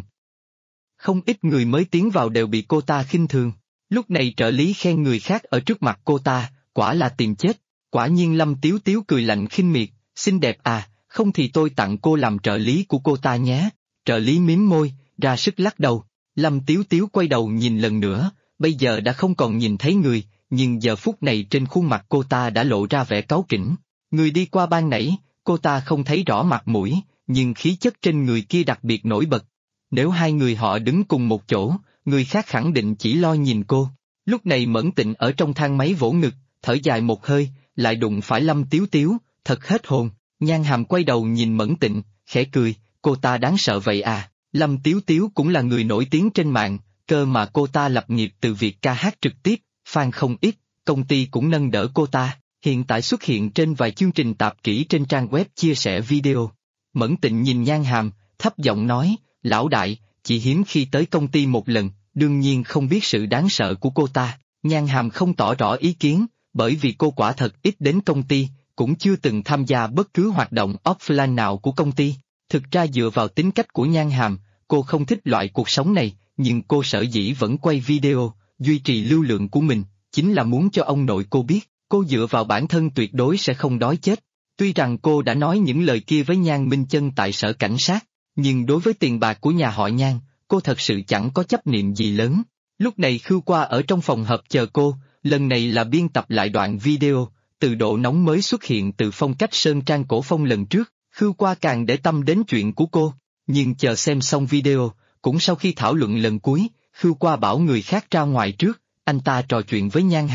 Không ít người mới tiến vào đều bị cô ta khinh thường. Lúc này trợ lý khen người khác ở trước mặt cô ta, quả là tìm chết. Quả nhiên Lâm Tiếu Tiếu cười lạnh khinh miệt, xinh đẹp à, không thì tôi tặng cô làm trợ lý của cô ta nhé. Trợ lý mím môi, ra sức lắc đầu. Lâm Tiếu Tiếu quay đầu nhìn lần nữa, bây giờ đã không còn nhìn thấy người, nhưng giờ phút này trên khuôn mặt cô ta đã lộ ra vẻ cáu kỉnh. Người đi qua ban nãy, cô ta không thấy rõ mặt mũi, nhưng khí chất trên người kia đặc biệt nổi bật. Nếu hai người họ đứng cùng một chỗ, người khác khẳng định chỉ lo nhìn cô. Lúc này Mẫn Tịnh ở trong thang máy vỗ ngực, thở dài một hơi, lại đụng phải Lâm Tiếu Tiếu, thật hết hồn. Nhan Hàm quay đầu nhìn Mẫn Tịnh, khẽ cười, cô ta đáng sợ vậy à? Lâm Tiếu Tiếu cũng là người nổi tiếng trên mạng, cơ mà cô ta lập nghiệp từ việc ca hát trực tiếp, fan không ít, công ty cũng nâng đỡ cô ta, hiện tại xuất hiện trên vài chương trình tạp kỹ trên trang web chia sẻ video. Mẫn Tịnh nhìn Nhan Hàm, thấp giọng nói, lão đại, chỉ hiếm khi tới công ty một lần, đương nhiên không biết sự đáng sợ của cô ta. Nhan Hàm không tỏ rõ ý kiến, bởi vì cô quả thật ít đến công ty, cũng chưa từng tham gia bất cứ hoạt động offline nào của công ty. Thực ra dựa vào tính cách của Nhan Hàm, cô không thích loại cuộc sống này, nhưng cô sở dĩ vẫn quay video, duy trì lưu lượng của mình, chính là muốn cho ông nội cô biết, cô dựa vào bản thân tuyệt đối sẽ không đói chết. Tuy rằng cô đã nói những lời kia với Nhan Minh Chân tại sở cảnh sát, nhưng đối với tiền bạc của nhà họ Nhan, cô thật sự chẳng có chấp niệm gì lớn. Lúc này Khưu Qua ở trong phòng họp chờ cô, lần này là biên tập lại đoạn video, từ độ nóng mới xuất hiện từ phong cách sơn trang cổ phong lần trước, Khưu Qua càng để tâm đến chuyện của cô, nhưng chờ xem xong video, cũng sau khi thảo luận lần cuối, Khưu Qua bảo người khác ra ngoài trước, anh ta trò chuyện với Nhan Hàm.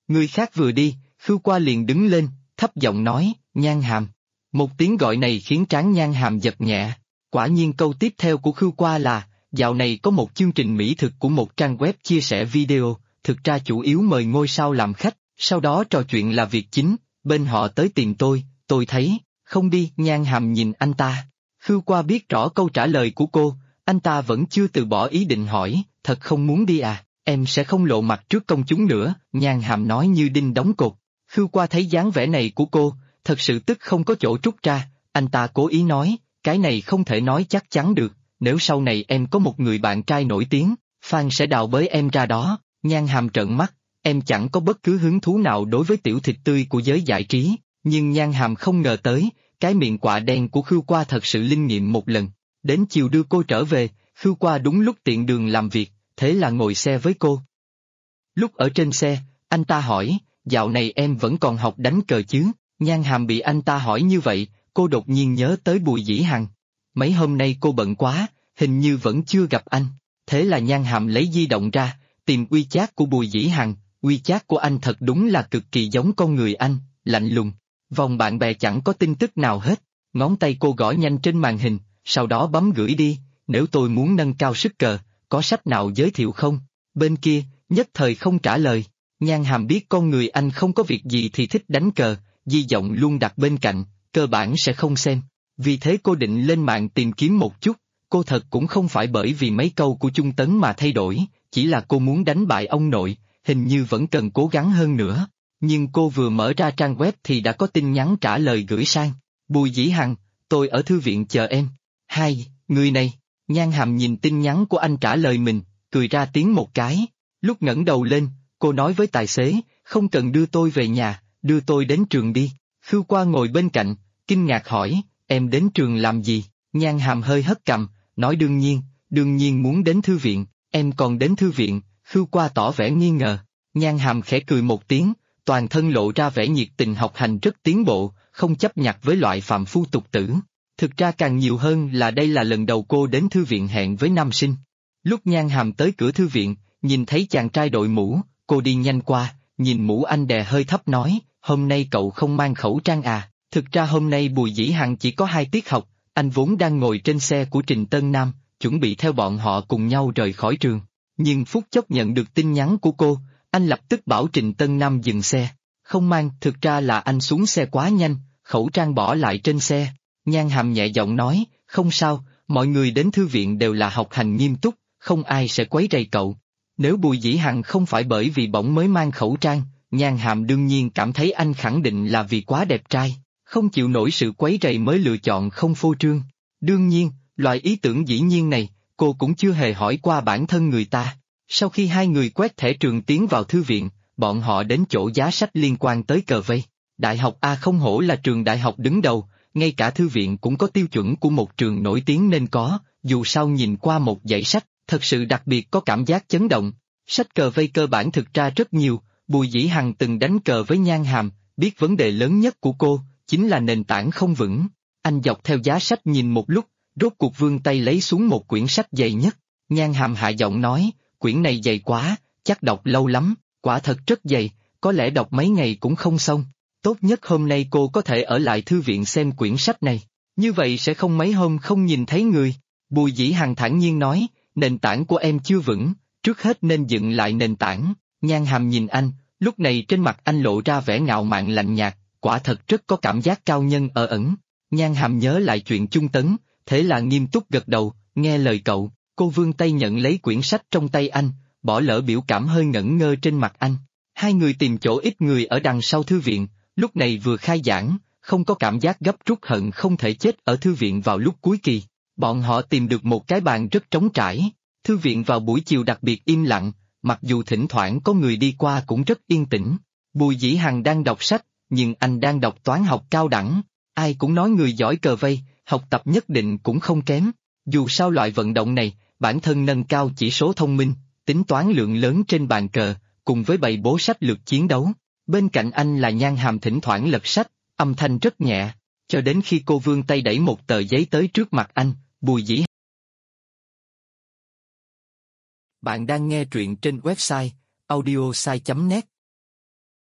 Người khác vừa đi, Khưu Qua liền đứng lên, thấp giọng nói, Nhan Hàm. Một tiếng gọi này khiến trán Nhan Hàm giật nhẹ. Quả nhiên câu tiếp theo của Khưu Qua là, dạo này có một chương trình mỹ thực của một trang web chia sẻ video, thực ra chủ yếu mời ngôi sao làm khách, sau đó trò chuyện là việc chính, bên họ tới tìm tôi thấy, không đi. Nhan Hàm nhìn anh ta. Khưu Qua biết rõ câu trả lời của cô, anh ta vẫn chưa từ bỏ ý định hỏi, thật không muốn đi à, em sẽ không lộ mặt trước công chúng nữa, Nhan Hàm nói như đinh đóng cột. Khưu Qua thấy dáng vẻ này của cô, thật sự tức không có chỗ trút ra, anh ta cố ý nói, cái này không thể nói chắc chắn được, nếu sau này em có một người bạn trai nổi tiếng, fan sẽ đào bới em ra đó. Nhan Hàm trợn mắt, em chẳng có bất cứ hứng thú nào đối với tiểu thịt tươi của giới giải trí, nhưng Nhan Hàm không ngờ tới, cái miệng quạ đen của Khưu Qua thật sự linh nghiệm một lần. Đến chiều đưa cô trở về, Khưu Qua đúng lúc tiện đường làm việc, thế là ngồi xe với cô. Lúc ở trên xe, anh ta hỏi, dạo này em vẫn còn học đánh cờ chứ? Nhan Hàm bị anh ta hỏi như vậy, cô đột nhiên nhớ tới Bùi Dĩ Hằng. Mấy hôm nay cô bận quá, hình như vẫn chưa gặp anh. Thế là Nhan Hàm lấy di động ra, tìm WeChat của Bùi Dĩ Hằng. WeChat của anh thật đúng là cực kỳ giống con người anh, lạnh lùng. Vòng bạn bè chẳng có tin tức nào hết. Ngón tay cô gõ nhanh trên màn hình, sau đó bấm gửi đi. Nếu tôi muốn nâng cao sức cờ, có sách nào giới thiệu không? Bên kia, nhất thời không trả lời. Nhan Hàm biết con người anh không có việc gì thì thích đánh cờ, di động luôn đặt bên cạnh, cơ bản sẽ không xem. Vì thế cô định lên mạng tìm kiếm một chút, cô thật cũng không phải bởi vì mấy câu của Chung Tấn mà thay đổi, chỉ là cô muốn đánh bại ông nội, hình như vẫn cần cố gắng hơn nữa. Nhưng cô vừa mở ra trang web thì đã có tin nhắn trả lời gửi sang. Bùi Dĩ Hằng, tôi ở thư viện chờ em. Hai, người này. Nhan Hàm nhìn tin nhắn của anh trả lời mình, cười ra tiếng một cái. Lúc ngẩng đầu lên, cô nói với tài xế, không cần đưa tôi về nhà, đưa tôi đến trường đi. Khưu Qua ngồi bên cạnh, kinh ngạc hỏi, em đến trường làm gì? Nhan Hàm hơi hất cằm, nói đương nhiên muốn đến thư viện, em còn đến thư viện. Khưu Qua tỏ vẻ nghi ngờ. Nhan Hàm khẽ cười một tiếng, toàn thân lộ ra vẻ nhiệt tình học hành rất tiến bộ, không chấp nhặt với loại phàm phu tục tử. Thực ra càng nhiều hơn là đây là lần đầu cô đến thư viện hẹn với nam sinh. Lúc Nhan Hàm tới cửa thư viện, nhìn thấy chàng trai đội mũ, cô đi nhanh qua, nhìn mũ anh đè hơi thấp nói, hôm nay cậu không mang khẩu trang à? Thực ra hôm nay Bùi Dĩ Hằng chỉ có 2 tiết học, anh vốn đang ngồi trên xe của Trình Tân Nam, chuẩn bị theo bọn họ cùng nhau rời khỏi trường. Nhưng phút chốc nhận được tin nhắn của cô, anh lập tức bảo Trình Tân Nam dừng xe. Không mang, thực ra là anh xuống xe quá nhanh, khẩu trang bỏ lại trên xe. Nhan Hàm nhẹ giọng nói, không sao, mọi người đến thư viện đều là học hành nghiêm túc, không ai sẽ quấy rầy cậu. Nếu Bùi Dĩ Hằng không phải bởi vì bỗng mới mang khẩu trang, Nhan Hàm đương nhiên cảm thấy anh khẳng định là vì quá đẹp trai, không chịu nổi sự quấy rầy mới lựa chọn không phô trương. Đương nhiên, loại ý tưởng dĩ nhiên này, cô cũng chưa hề hỏi qua bản thân người ta. Sau khi hai người quét thẻ trường tiến vào thư viện, bọn họ đến chỗ giá sách liên quan tới cờ vây. Đại học A không hổ là trường đại học đứng đầu, ngay cả thư viện cũng có tiêu chuẩn của một trường nổi tiếng nên có, dù sao nhìn qua một dãy sách, thật sự đặc biệt có cảm giác chấn động. Sách cờ vây cơ bản thực ra rất nhiều, Bùi Dĩ Hằng từng đánh cờ với Nhan Hàm, biết vấn đề lớn nhất của cô, chính là nền tảng không vững. Anh dọc theo giá sách nhìn một lúc, rốt cuộc vươn tay lấy xuống một quyển sách dày nhất. Nhan Hàm hạ giọng nói, quyển này dày quá, chắc đọc lâu lắm, quả thật rất dày, có lẽ đọc mấy ngày cũng không xong. Tốt nhất hôm nay cô có thể ở lại thư viện xem quyển sách này, như vậy sẽ không mấy hôm không nhìn thấy người. Bùi Dĩ Hằng thản nhiên nói, nền tảng của em chưa vững, trước hết nên dựng lại nền tảng. Nhan Hàm nhìn anh, lúc này trên mặt anh lộ ra vẻ ngạo mạn lạnh nhạt, quả thật rất có cảm giác cao nhân ở ẩn. Nhan Hàm nhớ lại chuyện Chung Tấn, thế là nghiêm túc gật đầu, nghe lời cậu. Cô vươn tay nhận lấy quyển sách trong tay anh, bỏ lỡ biểu cảm hơi ngẩn ngơ trên mặt anh. Hai người tìm chỗ ít người ở đằng sau thư viện, lúc này vừa khai giảng, không có cảm giác gấp rút hận không thể chết ở thư viện vào lúc cuối kỳ. Bọn họ tìm được một cái bàn rất trống trải, thư viện vào buổi chiều đặc biệt im lặng, mặc dù thỉnh thoảng có người đi qua cũng rất yên tĩnh. Bùi Dĩ Hằng đang đọc sách, nhưng anh đang đọc toán học cao đẳng. Ai cũng nói người giỏi cờ vây, học tập nhất định cũng không kém. Dù sao loại vận động này, bản thân nâng cao chỉ số thông minh, tính toán lượng lớn trên bàn cờ, cùng với bày bố sách lược chiến đấu. Bên cạnh anh là Nhan Hàm thỉnh thoảng lật sách, âm thanh rất nhẹ, cho đến khi cô vươn tay đẩy một tờ giấy tới trước mặt anh, Bùi Dĩ. Bạn đang nghe truyện trên website audiosai.net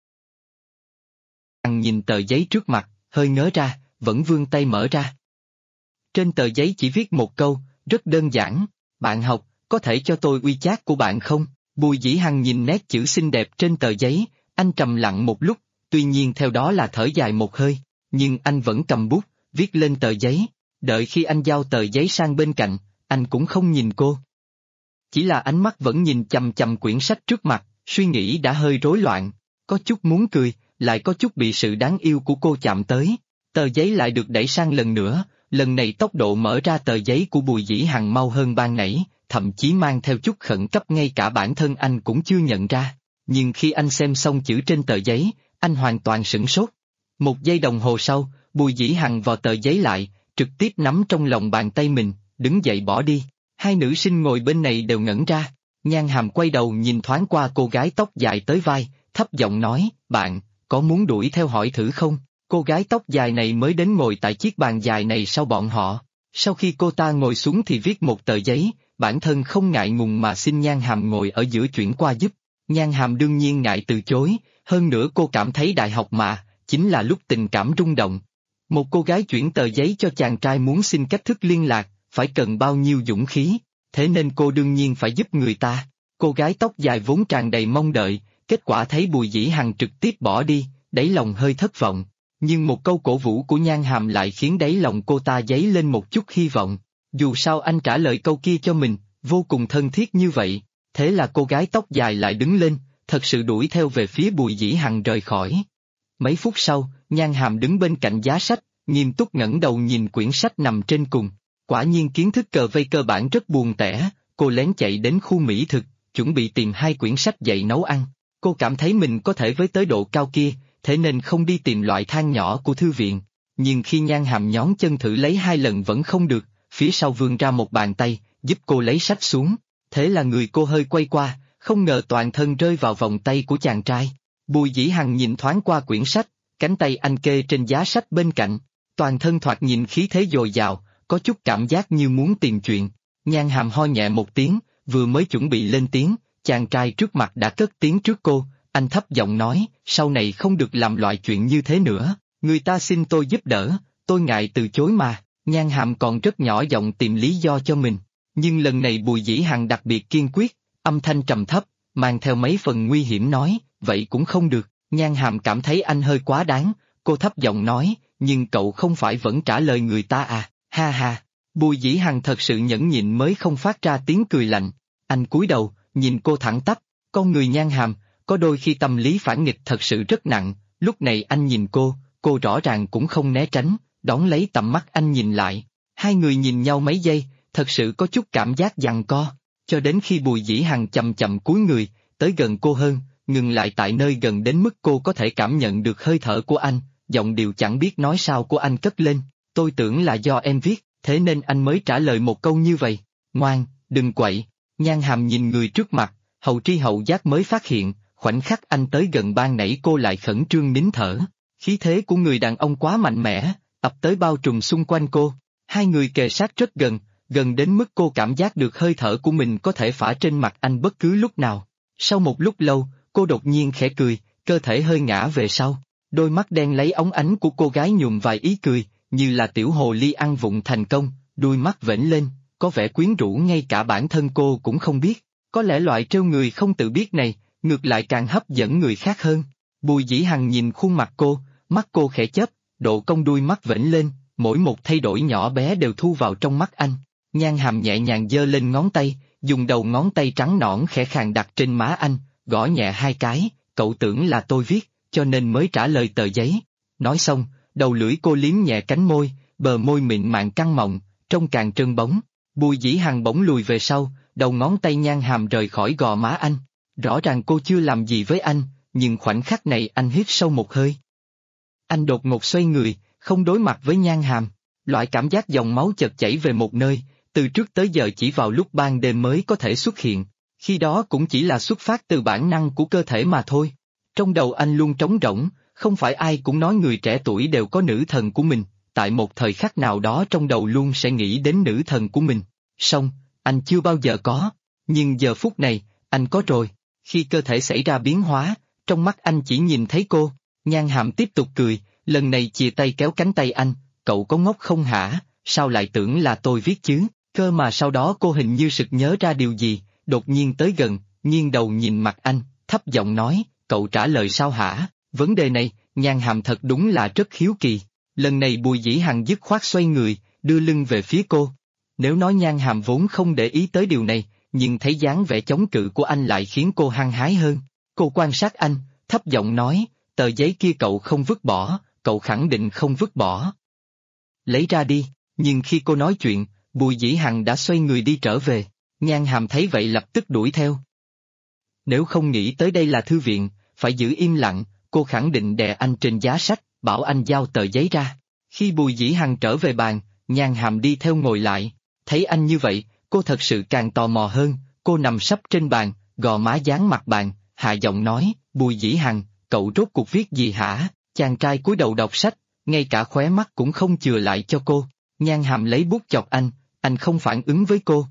nhìn tờ giấy trước mặt, hơi ngớ ra, vẫn vươn tay mở ra. Trên tờ giấy chỉ viết một câu, rất đơn giản, bạn học, có thể cho tôi WeChat của bạn không? Bùi Dĩ Hằng nhìn nét chữ xinh đẹp trên tờ giấy, anh trầm lặng một lúc, tuy nhiên theo đó là thở dài một hơi, nhưng anh vẫn cầm bút, viết lên tờ giấy, đợi khi anh giao tờ giấy sang bên cạnh, anh cũng không nhìn cô. Chỉ là ánh mắt vẫn nhìn chằm chằm quyển sách trước mặt, suy nghĩ đã hơi rối loạn, có chút muốn cười, lại có chút bị sự đáng yêu của cô chạm tới. Tờ giấy lại được đẩy sang lần nữa, lần này tốc độ mở ra tờ giấy của Bùi Dĩ Hằng mau hơn ban nãy, thậm chí mang theo chút khẩn cấp ngay cả bản thân anh cũng chưa nhận ra. Nhưng khi anh xem xong chữ trên tờ giấy, anh hoàn toàn sửng sốt. Một giây đồng hồ sau, Bùi Dĩ Hằng vò tờ giấy lại, trực tiếp nắm trong lòng bàn tay mình, đứng dậy bỏ đi. Hai nữ sinh ngồi bên này đều ngẩn ra. Nhan Hàm quay đầu nhìn thoáng qua cô gái tóc dài tới vai, thấp giọng nói, bạn, có muốn đuổi theo hỏi thử không? Cô gái tóc dài này mới đến ngồi tại chiếc bàn dài này sau bọn họ. Sau khi cô ta ngồi xuống thì viết một tờ giấy, bản thân không ngại ngùng mà xin Nhan Hàm ngồi ở giữa chuyển qua giúp. Nhan Hàm đương nhiên ngại từ chối, hơn nữa cô cảm thấy đại học mà, chính là lúc tình cảm rung động. Một cô gái chuyển tờ giấy cho chàng trai muốn xin cách thức liên lạc, phải cần bao nhiêu dũng khí, thế nên cô đương nhiên phải giúp người ta. Cô gái tóc dài vốn tràn đầy mong đợi, kết quả thấy Bùi Dĩ Hằng trực tiếp bỏ đi, đáy lòng hơi thất vọng. Nhưng một câu cổ vũ của Nhan Hàm lại khiến đáy lòng cô ta dấy lên một chút hy vọng. Dù sao anh trả lời câu kia cho mình, vô cùng thân thiết như vậy. Thế là cô gái tóc dài lại đứng lên, thật sự đuổi theo về phía Bùi Dĩ Hằng rời khỏi. Mấy phút sau, Nhan Hàm đứng bên cạnh giá sách, nghiêm túc ngẩng đầu nhìn quyển sách nằm trên cùng. Quả nhiên kiến thức cờ vây cơ bản rất buồn tẻ, cô lén chạy đến khu mỹ thực, chuẩn bị tìm hai quyển sách dạy nấu ăn. Cô cảm thấy mình có thể với tới độ cao kia, thế nên không đi tìm loại thang nhỏ của thư viện. Nhưng khi Nhan Hàm nhón chân thử lấy 2 lần vẫn không được, phía sau vươn ra một bàn tay, giúp cô lấy sách xuống. Thế là người cô hơi quay qua, không ngờ toàn thân rơi vào vòng tay của chàng trai. Bùi Dĩ Hằng nhìn thoáng qua quyển sách, cánh tay anh kê trên giá sách bên cạnh, toàn thân thoạt nhìn khí thế dồi dào, có chút cảm giác như muốn tìm chuyện. Nhan Hàm ho nhẹ một tiếng, vừa mới chuẩn bị lên tiếng, chàng trai trước mặt đã cất tiếng trước cô, anh thấp giọng nói, sau này không được làm loại chuyện như thế nữa, người ta xin tôi giúp đỡ, tôi ngại từ chối mà. Nhan Hàm còn rất nhỏ giọng tìm lý do cho mình, nhưng lần này Bùi Dĩ Hằng đặc biệt kiên quyết, âm thanh trầm thấp, mang theo mấy phần nguy hiểm nói, vậy cũng không được. Nhan Hàm cảm thấy anh hơi quá đáng, cô thấp giọng nói, nhưng cậu không phải vẫn trả lời người ta à, ha ha. Bùi Dĩ Hằng thật sự nhẫn nhịn mới không phát ra tiếng cười lạnh, anh cúi đầu, nhìn cô thẳng tắp, con người Nhan Hàm, có đôi khi tâm lý phản nghịch thật sự rất nặng, lúc này anh nhìn cô rõ ràng cũng không né tránh, đón lấy tầm mắt anh nhìn lại, hai người nhìn nhau mấy giây, thật sự có chút cảm giác giằng co, cho đến khi Bùi Dĩ Hằng chậm chậm cúi người, tới gần cô hơn, ngừng lại tại nơi gần đến mức cô có thể cảm nhận được hơi thở của anh, giọng điệu chẳng biết nói sao của anh cất lên, tôi tưởng là do em viết, thế nên anh mới trả lời một câu như vậy, ngoan, đừng quậy. Nhan Hàm nhìn người trước mặt, hậu tri hậu giác mới phát hiện, khoảnh khắc anh tới gần ban nãy cô lại khẩn trương nín thở, khí thế của người đàn ông quá mạnh mẽ, ập tới bao trùm xung quanh cô, hai người kề sát rất gần, gần đến mức cô cảm giác được hơi thở của mình có thể phả trên mặt anh bất cứ lúc nào. Sau một lúc lâu, cô đột nhiên khẽ cười, cơ thể hơi ngã về sau, đôi mắt đen lấy óng ánh của cô gái nhuộm vài ý cười, như là tiểu hồ ly ăn vụng thành công, đuôi mắt vểnh lên, có vẻ quyến rũ ngay cả bản thân cô cũng không biết, có lẽ loại trêu người không tự biết này, ngược lại càng hấp dẫn người khác hơn. Bùi Dĩ Hằng nhìn khuôn mặt cô, mắt cô khẽ chớp, độ cong đuôi mắt vểnh lên, mỗi một thay đổi nhỏ bé đều thu vào trong mắt anh. Nhan Hàm nhẹ nhàng giơ lên ngón tay, dùng đầu ngón tay trắng nõn khẽ khàng đặt trên má anh, gõ nhẹ 2 cái, cậu tưởng là tôi viết, cho nên mới trả lời tờ giấy. Nói xong, đầu lưỡi cô liếm nhẹ cánh môi, bờ môi mịn màng căng mọng, trông càng trơn bóng. Bùi Dĩ Hằng bỗng lùi về sau, đầu ngón tay Nhan Hàm rời khỏi gò má anh. Rõ ràng cô chưa làm gì với anh, nhưng khoảnh khắc này anh hít sâu một hơi. Anh đột ngột xoay người, không đối mặt với Nhan Hàm. Loại cảm giác dòng máu chợt chảy về một nơi, từ trước tới giờ chỉ vào lúc ban đêm mới có thể xuất hiện. Khi đó cũng chỉ là xuất phát từ bản năng của cơ thể mà thôi. Trong đầu anh luôn trống rỗng, không phải ai cũng nói người trẻ tuổi đều có nữ thần của mình, tại một thời khắc nào đó trong đầu luôn sẽ nghĩ đến nữ thần của mình. Song, anh chưa bao giờ có, nhưng giờ phút này, anh có rồi. Khi cơ thể xảy ra biến hóa, trong mắt anh chỉ nhìn thấy cô. Nhan Hàm tiếp tục cười, lần này chìa tay kéo cánh tay anh, cậu có ngốc không hả, sao lại tưởng là tôi viết chứ, cơ mà sau đó cô hình như sực nhớ ra điều gì, đột nhiên tới gần, nghiêng đầu nhìn mặt anh, thấp giọng nói, cậu trả lời sao hả, vấn đề này, Nhan Hàm thật đúng là rất hiếu kỳ. Lần này Bùi Dĩ Hằng dứt khoát xoay người, đưa lưng về phía cô. Nếu nói Nhan Hàm vốn không để ý tới điều này, nhưng thấy dáng vẻ chống cự của anh lại khiến cô hăng hái hơn. Cô quan sát anh, thấp giọng nói, tờ giấy kia cậu không vứt bỏ, cậu khẳng định không vứt bỏ. Lấy ra đi, nhưng khi cô nói chuyện, Bùi Dĩ Hằng đã xoay người đi trở về. Nhan Hàm thấy vậy lập tức đuổi theo. Nếu không nghĩ tới đây là thư viện, phải giữ im lặng, cô khẳng định đè anh trên giá sách, bảo anh giao tờ giấy ra. Khi Bùi Dĩ Hằng trở về bàn, Nhan Hàm đi theo ngồi lại. Thấy anh như vậy, cô thật sự càng tò mò hơn, cô nằm sấp trên bàn, gò má dán mặt bàn, hạ giọng nói, Bùi Dĩ Hằng, cậu rốt cuộc viết gì hả? Chàng trai cúi đầu đọc sách, ngay cả khóe mắt cũng không chừa lại cho cô. Nhan Hàm lấy bút chọc anh không phản ứng với cô.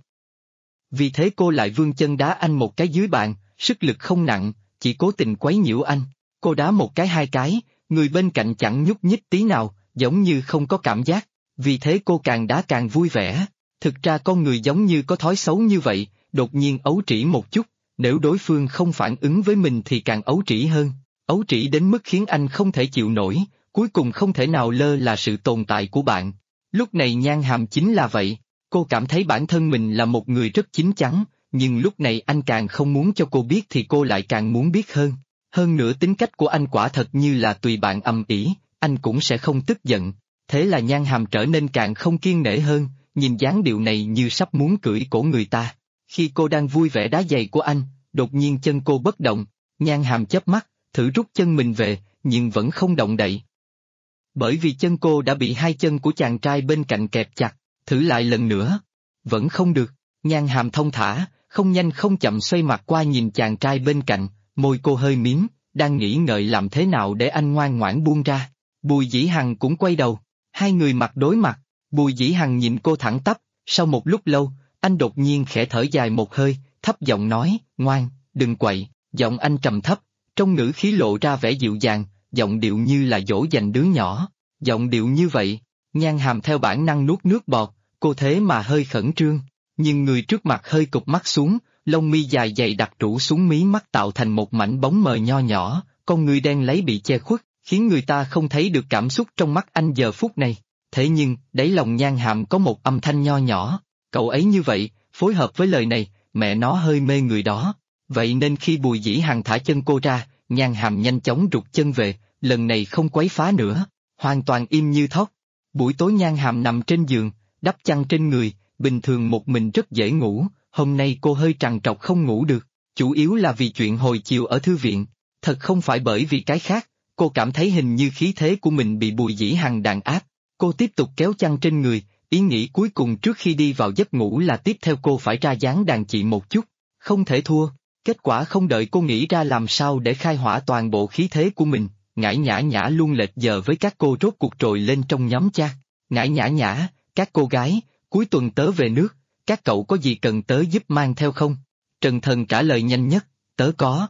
Vì thế cô lại vươn chân đá anh một cái dưới bàn, sức lực không nặng, chỉ cố tình quấy nhiễu anh. Cô đá một cái hai cái, người bên cạnh chẳng nhúc nhích tí nào, giống như không có cảm giác, vì thế cô càng đá càng vui vẻ. Thực ra con người giống như có thói xấu như vậy, đột nhiên ấu trĩ một chút, nếu đối phương không phản ứng với mình thì càng ấu trĩ hơn. Ấu trĩ đến mức khiến anh không thể chịu nổi, cuối cùng không thể nào lơ là sự tồn tại của bạn. Lúc này Nhan Hàm chính là vậy, cô cảm thấy bản thân mình là một người rất chín chắn, nhưng lúc này anh càng không muốn cho cô biết thì cô lại càng muốn biết hơn. Hơn nữa tính cách của anh quả thật như là tùy bạn ầm ĩ, anh cũng sẽ không tức giận. Thế là Nhan Hàm trở nên càng không kiên nể hơn, nhìn dáng điệu này như sắp muốn cưỡi cổ người ta. Khi cô đang vui vẻ đá giày của anh, đột nhiên chân cô bất động, Nhan Hàm chớp mắt, thử rút chân mình về, nhưng vẫn không động đậy. Bởi vì chân cô đã bị hai chân của chàng trai bên cạnh kẹp chặt, thử lại lần nữa. Vẫn không được, Nhan Hàm thông thả, không nhanh không chậm xoay mặt qua nhìn chàng trai bên cạnh, môi cô hơi miếm, đang nghĩ ngợi làm thế nào để anh ngoan ngoãn buông ra. Bùi Dĩ Hằng cũng quay đầu, hai người mặt đối mặt, Bùi Dĩ Hằng nhìn cô thẳng tắp, sau một lúc lâu, anh đột nhiên khẽ thở dài một hơi, thấp giọng nói, ngoan, đừng quậy, giọng anh trầm thấp, trong ngữ khí lộ ra vẻ dịu dàng, giọng điệu như là dỗ dành đứa nhỏ. Giọng điệu như vậy, Nhan Hàm theo bản năng nuốt nước bọt, cô thế mà hơi khẩn trương, nhưng người trước mặt hơi cụp mắt xuống, lông mi dài dày đặc rủ xuống mí mắt tạo thành một mảnh bóng mờ nho nhỏ, con người đen lấy bị che khuất, khiến người ta không thấy được cảm xúc trong mắt anh giờ phút này. Thế nhưng, đáy lòng Nhan Hàm có một âm thanh nho nhỏ, cậu ấy như vậy, phối hợp với lời này, mẹ nó hơi mê người đó. Vậy nên khi Bùi Dĩ Hằng thả chân cô ra, Nhan Hàm nhanh chóng rụt chân về, lần này không quấy phá nữa, hoàn toàn im như thóc. Buổi tối Nhan Hàm nằm trên giường, đắp chăn trên người, bình thường một mình rất dễ ngủ, hôm nay cô hơi trằn trọc không ngủ được, chủ yếu là vì chuyện hồi chiều ở thư viện, thật không phải bởi vì cái khác, cô cảm thấy hình như khí thế của mình bị Bùi Dĩ Hằng đàn áp. Cô tiếp tục kéo chăn trên người, ý nghĩ cuối cùng trước khi đi vào giấc ngủ là tiếp theo cô phải ra dáng đàn chị một chút, không thể thua. Kết quả không đợi cô nghĩ ra làm sao để khai hỏa toàn bộ khí thế của mình, Ngải Nhã Nhã luôn lệch giờ với các cô rốt cuộc trồi lên trong nhóm chat. Ngải Nhã Nhã, các cô gái, cuối tuần tớ về nước, các cậu có gì cần tớ giúp mang theo không? Trần Thần trả lời nhanh nhất, tớ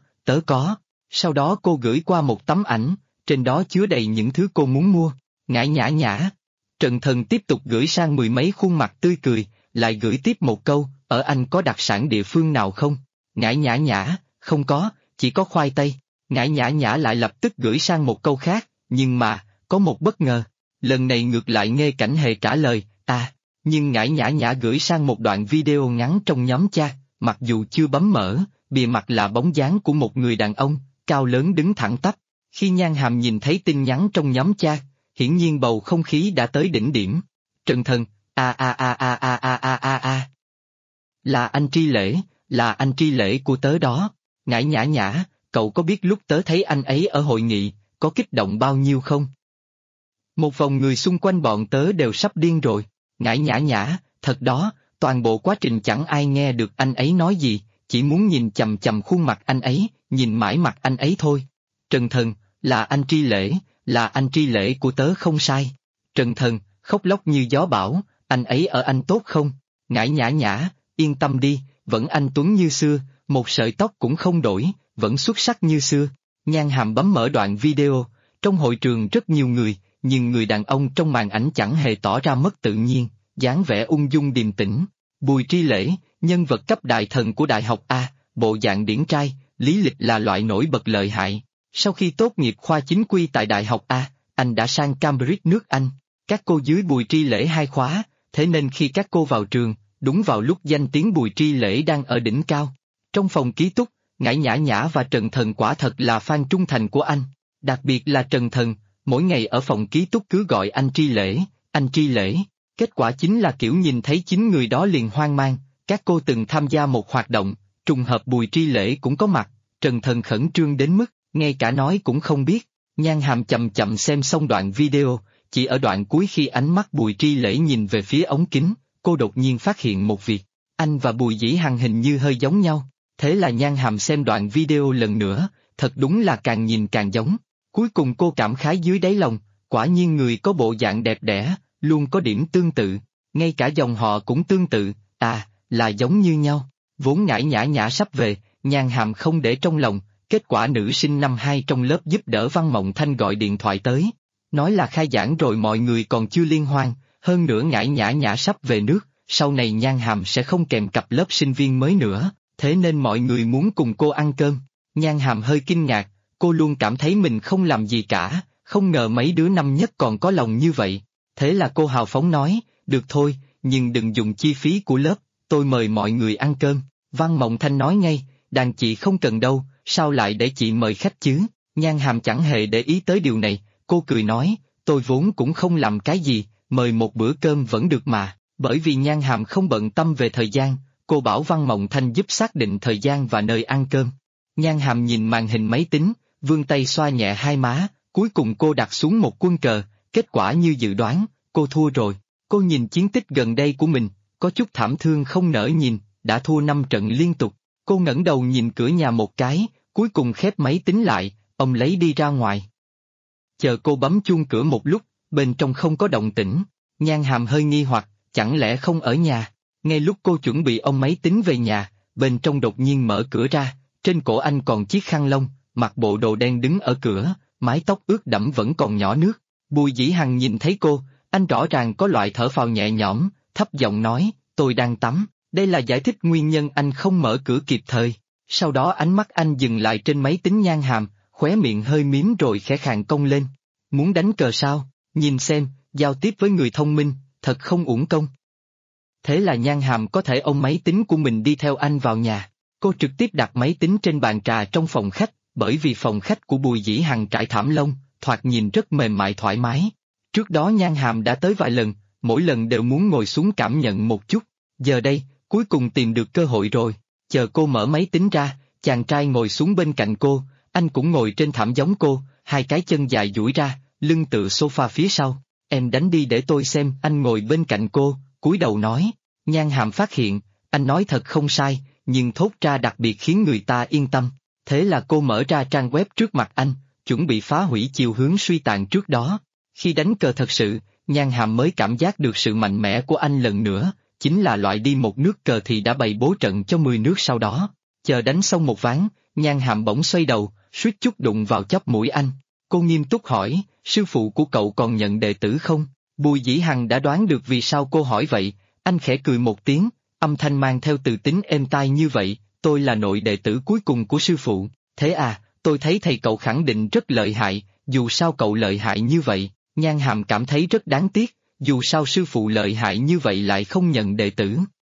có. Sau đó cô gửi qua một tấm ảnh, trên đó chứa đầy những thứ cô muốn mua. Ngải Nhã Nhã. Trần Thần tiếp tục gửi sang mười mấy khuôn mặt tươi cười, lại gửi tiếp một câu, ở anh có đặc sản địa phương nào không? Ngải Nhã Nhã, không có, chỉ có khoai tây. Ngải Nhã Nhã lại lập tức gửi sang một câu khác, nhưng mà, có một bất ngờ. Lần này ngược lại Nghê Cảnh Hề trả lời, nhưng Ngải Nhã Nhã gửi sang một đoạn video ngắn trong nhóm chat, mặc dù chưa bấm mở, bìa mặt là bóng dáng của một người đàn ông, cao lớn đứng thẳng tắp. Khi Nhan Hàm nhìn thấy tin nhắn trong nhóm chat, hiển nhiên bầu không khí đã tới đỉnh điểm. Trần Thần, là anh Tri Lễ của tớ đó. Ngải Nhã Nhã, cậu có biết lúc tớ thấy anh ấy ở hội nghị, có kích động bao nhiêu không? Một vòng người xung quanh bọn tớ đều sắp điên rồi. Ngải Nhã Nhã, thật đó, toàn bộ quá trình chẳng ai nghe được anh ấy nói gì, chỉ muốn nhìn chằm chằm khuôn mặt anh ấy, nhìn mãi mặt anh ấy thôi. Trần Thần, là anh Tri Lễ của tớ không sai. Trần Thần, khóc lóc như gió bão, anh ấy ở anh tốt không? Ngải Nhã Nhã, yên tâm đi, vẫn anh tuấn như xưa, một sợi tóc cũng không đổi, vẫn xuất sắc như xưa. Nhan Hàm bấm mở đoạn video, Trong hội trường rất nhiều người, nhưng người đàn ông trong màn ảnh chẳng hề tỏ ra mất tự nhiên, dáng vẻ ung dung điềm tĩnh. Bùi Tri Lễ, nhân vật cấp đại thần của Đại học A, bộ dạng điển trai, lý lịch là loại nổi bật lợi hại. Sau khi tốt nghiệp khoa chính quy tại Đại học A, anh đã sang Cambridge nước Anh. Các cô dưới Bùi Tri Lễ 2 khóa, thế nên khi các cô vào trường, đúng vào lúc danh tiếng Bùi Tri Lễ đang ở đỉnh cao. Trong phòng ký túc, Ngải Nhã Nhã và Trần Thần quả thật là fan trung thành của anh. Đặc biệt là Trần Thần, mỗi ngày ở phòng ký túc cứ gọi anh Tri Lễ, anh Tri Lễ. Kết quả chính là kiểu nhìn thấy chính người đó liền hoang mang. Các cô từng tham gia một hoạt động, trùng hợp Bùi Tri Lễ cũng có mặt, Trần Thần khẩn trương đến mức, ngay cả nói cũng không biết. Nhan Hàm chậm chậm xem xong đoạn video, chỉ ở đoạn cuối khi ánh mắt Bùi Tri Lễ nhìn về phía ống kính, cô đột nhiên phát hiện một việc, anh và Bùi Dĩ Hằng hình như hơi giống nhau. Thế là Nhan Hàm xem đoạn video lần nữa, thật đúng là càng nhìn càng giống. Cuối cùng cô cảm khái dưới đáy lòng, quả nhiên người có bộ dạng đẹp đẽ, luôn có điểm tương tự, ngay cả dòng họ cũng tương tự, là giống như nhau. Vốn Ngải Nhã Nhã sắp về, Nhan Hàm không để trong lòng, kết quả nữ sinh năm 2 trong lớp giúp đỡ Văn Mộng Thanh gọi điện thoại tới. Nói là khai giảng rồi mọi người còn chưa liên hoan, hơn nữa Ngải Nhã Nhã sắp về nước, sau này Nhan Hàm sẽ không kèm cặp lớp sinh viên mới nữa, thế nên mọi người muốn cùng cô ăn cơm. Nhan Hàm hơi kinh ngạc, cô luôn cảm thấy mình không làm gì cả, không ngờ mấy đứa năm nhất còn có lòng như vậy. Thế là cô hào phóng nói, được thôi, nhưng đừng dùng chi phí của lớp, tôi mời mọi người ăn cơm. Văn Mộng Thanh nói ngay, đàn chị không cần đâu, sao lại để chị mời khách chứ? Nhan Hàm chẳng hề để ý tới điều này, cô cười nói, tôi vốn cũng không làm cái gì, mời một bữa cơm vẫn được mà. Bởi vì Nhan Hàm không bận tâm về thời gian, cô bảo Văn Mộng Thanh giúp xác định thời gian và nơi ăn cơm. Nhan Hàm nhìn màn hình máy tính, vươn tay xoa nhẹ hai má, cuối cùng cô đặt xuống một quân cờ, kết quả như dự đoán, cô thua rồi. Cô nhìn chiến tích gần đây của mình, có chút thảm thương không nỡ nhìn, đã thua 5 trận liên tục. Cô ngẩng đầu nhìn cửa nhà một cái, cuối cùng khép máy tính lại, ông lấy đi ra ngoài. Chờ cô bấm chuông cửa một lúc, bên trong không có động tĩnh. Nhan Hàm hơi nghi hoặc, chẳng lẽ không ở nhà? Ngay lúc cô chuẩn bị ôm máy tính về nhà, bên trong đột nhiên mở cửa ra, trên cổ anh còn chiếc khăn lông, mặc bộ đồ đen đứng ở cửa, mái tóc ướt đẫm vẫn còn nhỏ nước. Bùi Dĩ Hằng nhìn thấy cô, anh rõ ràng có loại thở phào nhẹ nhõm, thấp giọng nói, tôi đang tắm, đây là giải thích nguyên nhân anh không mở cửa kịp thời. Sau đó ánh mắt anh dừng lại trên máy tính Nhan Hàm, khóe miệng hơi mím rồi khẽ khàng cong lên. Muốn đánh cờ sao? Nhìn xem, giao tiếp với người thông minh, thật không uổng công. Thế là Nhan Hàm có thể ôm máy tính của mình đi theo anh vào nhà. Cô trực tiếp đặt máy tính trên bàn trà trong phòng khách, bởi vì phòng khách của Bùi Dĩ Hằng trải thảm lông, thoạt nhìn rất mềm mại thoải mái. Trước đó Nhan Hàm đã tới vài lần, mỗi lần đều muốn ngồi xuống cảm nhận một chút. Giờ đây, cuối cùng tìm được cơ hội rồi. Chờ cô mở máy tính ra, chàng trai ngồi xuống bên cạnh cô, anh cũng ngồi trên thảm giống cô, hai cái chân dài duỗi ra, lưng tựa sofa phía sau. Em đánh đi để tôi xem. Anh ngồi bên cạnh cô, cúi đầu nói. Nhan Hàm phát hiện, anh nói thật không sai, nhưng thốt ra đặc biệt khiến người ta yên tâm. Thế là cô mở ra trang web trước mặt anh, chuẩn bị phá hủy chiều hướng suy tàn trước đó. Khi đánh cờ thật sự, Nhan Hàm mới cảm giác được sự mạnh mẽ của anh lần nữa, chính là loại đi một nước cờ thì đã bày bố trận cho 10 nước sau đó. Chờ đánh xong một ván, Nhan Hàm bỗng xoay đầu, suýt chút đụng vào chóp mũi anh. Cô nghiêm túc hỏi, sư phụ của cậu còn nhận đệ tử không? Bùi Dĩ Hằng đã đoán được vì sao cô hỏi vậy, anh khẽ cười một tiếng, âm thanh mang theo từ tính êm tai như vậy, tôi là nội đệ tử cuối cùng của sư phụ. Thế à, tôi thấy thầy cậu khẳng định rất lợi hại, dù sao cậu lợi hại như vậy. Nhan Hàm cảm thấy rất đáng tiếc, dù sao sư phụ lợi hại như vậy lại không nhận đệ tử.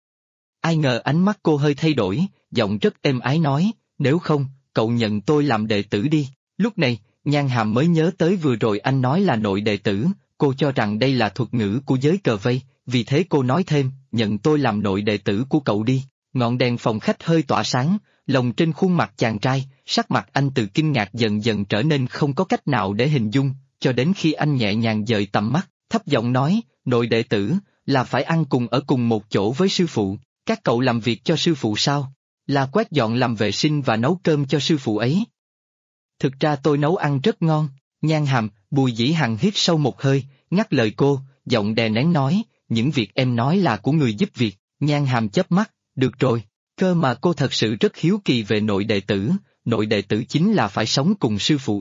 Ai ngờ ánh mắt cô hơi thay đổi, giọng rất êm ái nói, nếu không, cậu nhận tôi làm đệ tử đi. Lúc này, Nhan Hàm mới nhớ tới vừa rồi anh nói là nội đệ tử, cô cho rằng đây là thuật ngữ của giới cờ vây, vì thế cô nói thêm, nhận tôi làm nội đệ tử của cậu đi. Ngọn đèn phòng khách hơi tỏa sáng, lồng trên khuôn mặt chàng trai, sắc mặt anh từ kinh ngạc dần dần trở nên không có cách nào để hình dung, cho đến khi anh nhẹ nhàng dời tầm mắt, thấp giọng nói, nội đệ tử, là phải ăn cùng ở cùng một chỗ với sư phụ, các cậu làm việc cho sư phụ sao? Là quét dọn làm vệ sinh và nấu cơm cho sư phụ ấy. Thực ra tôi nấu ăn rất ngon. Nhan Hàm, Bùi Dĩ Hằng hít sâu một hơi, ngắt lời cô, giọng đè nén nói, những việc em nói là của người giúp việc. Nhan Hàm chớp mắt, được rồi, cơ mà cô thật sự rất hiếu kỳ về nội đệ tử chính là phải sống cùng sư phụ ư?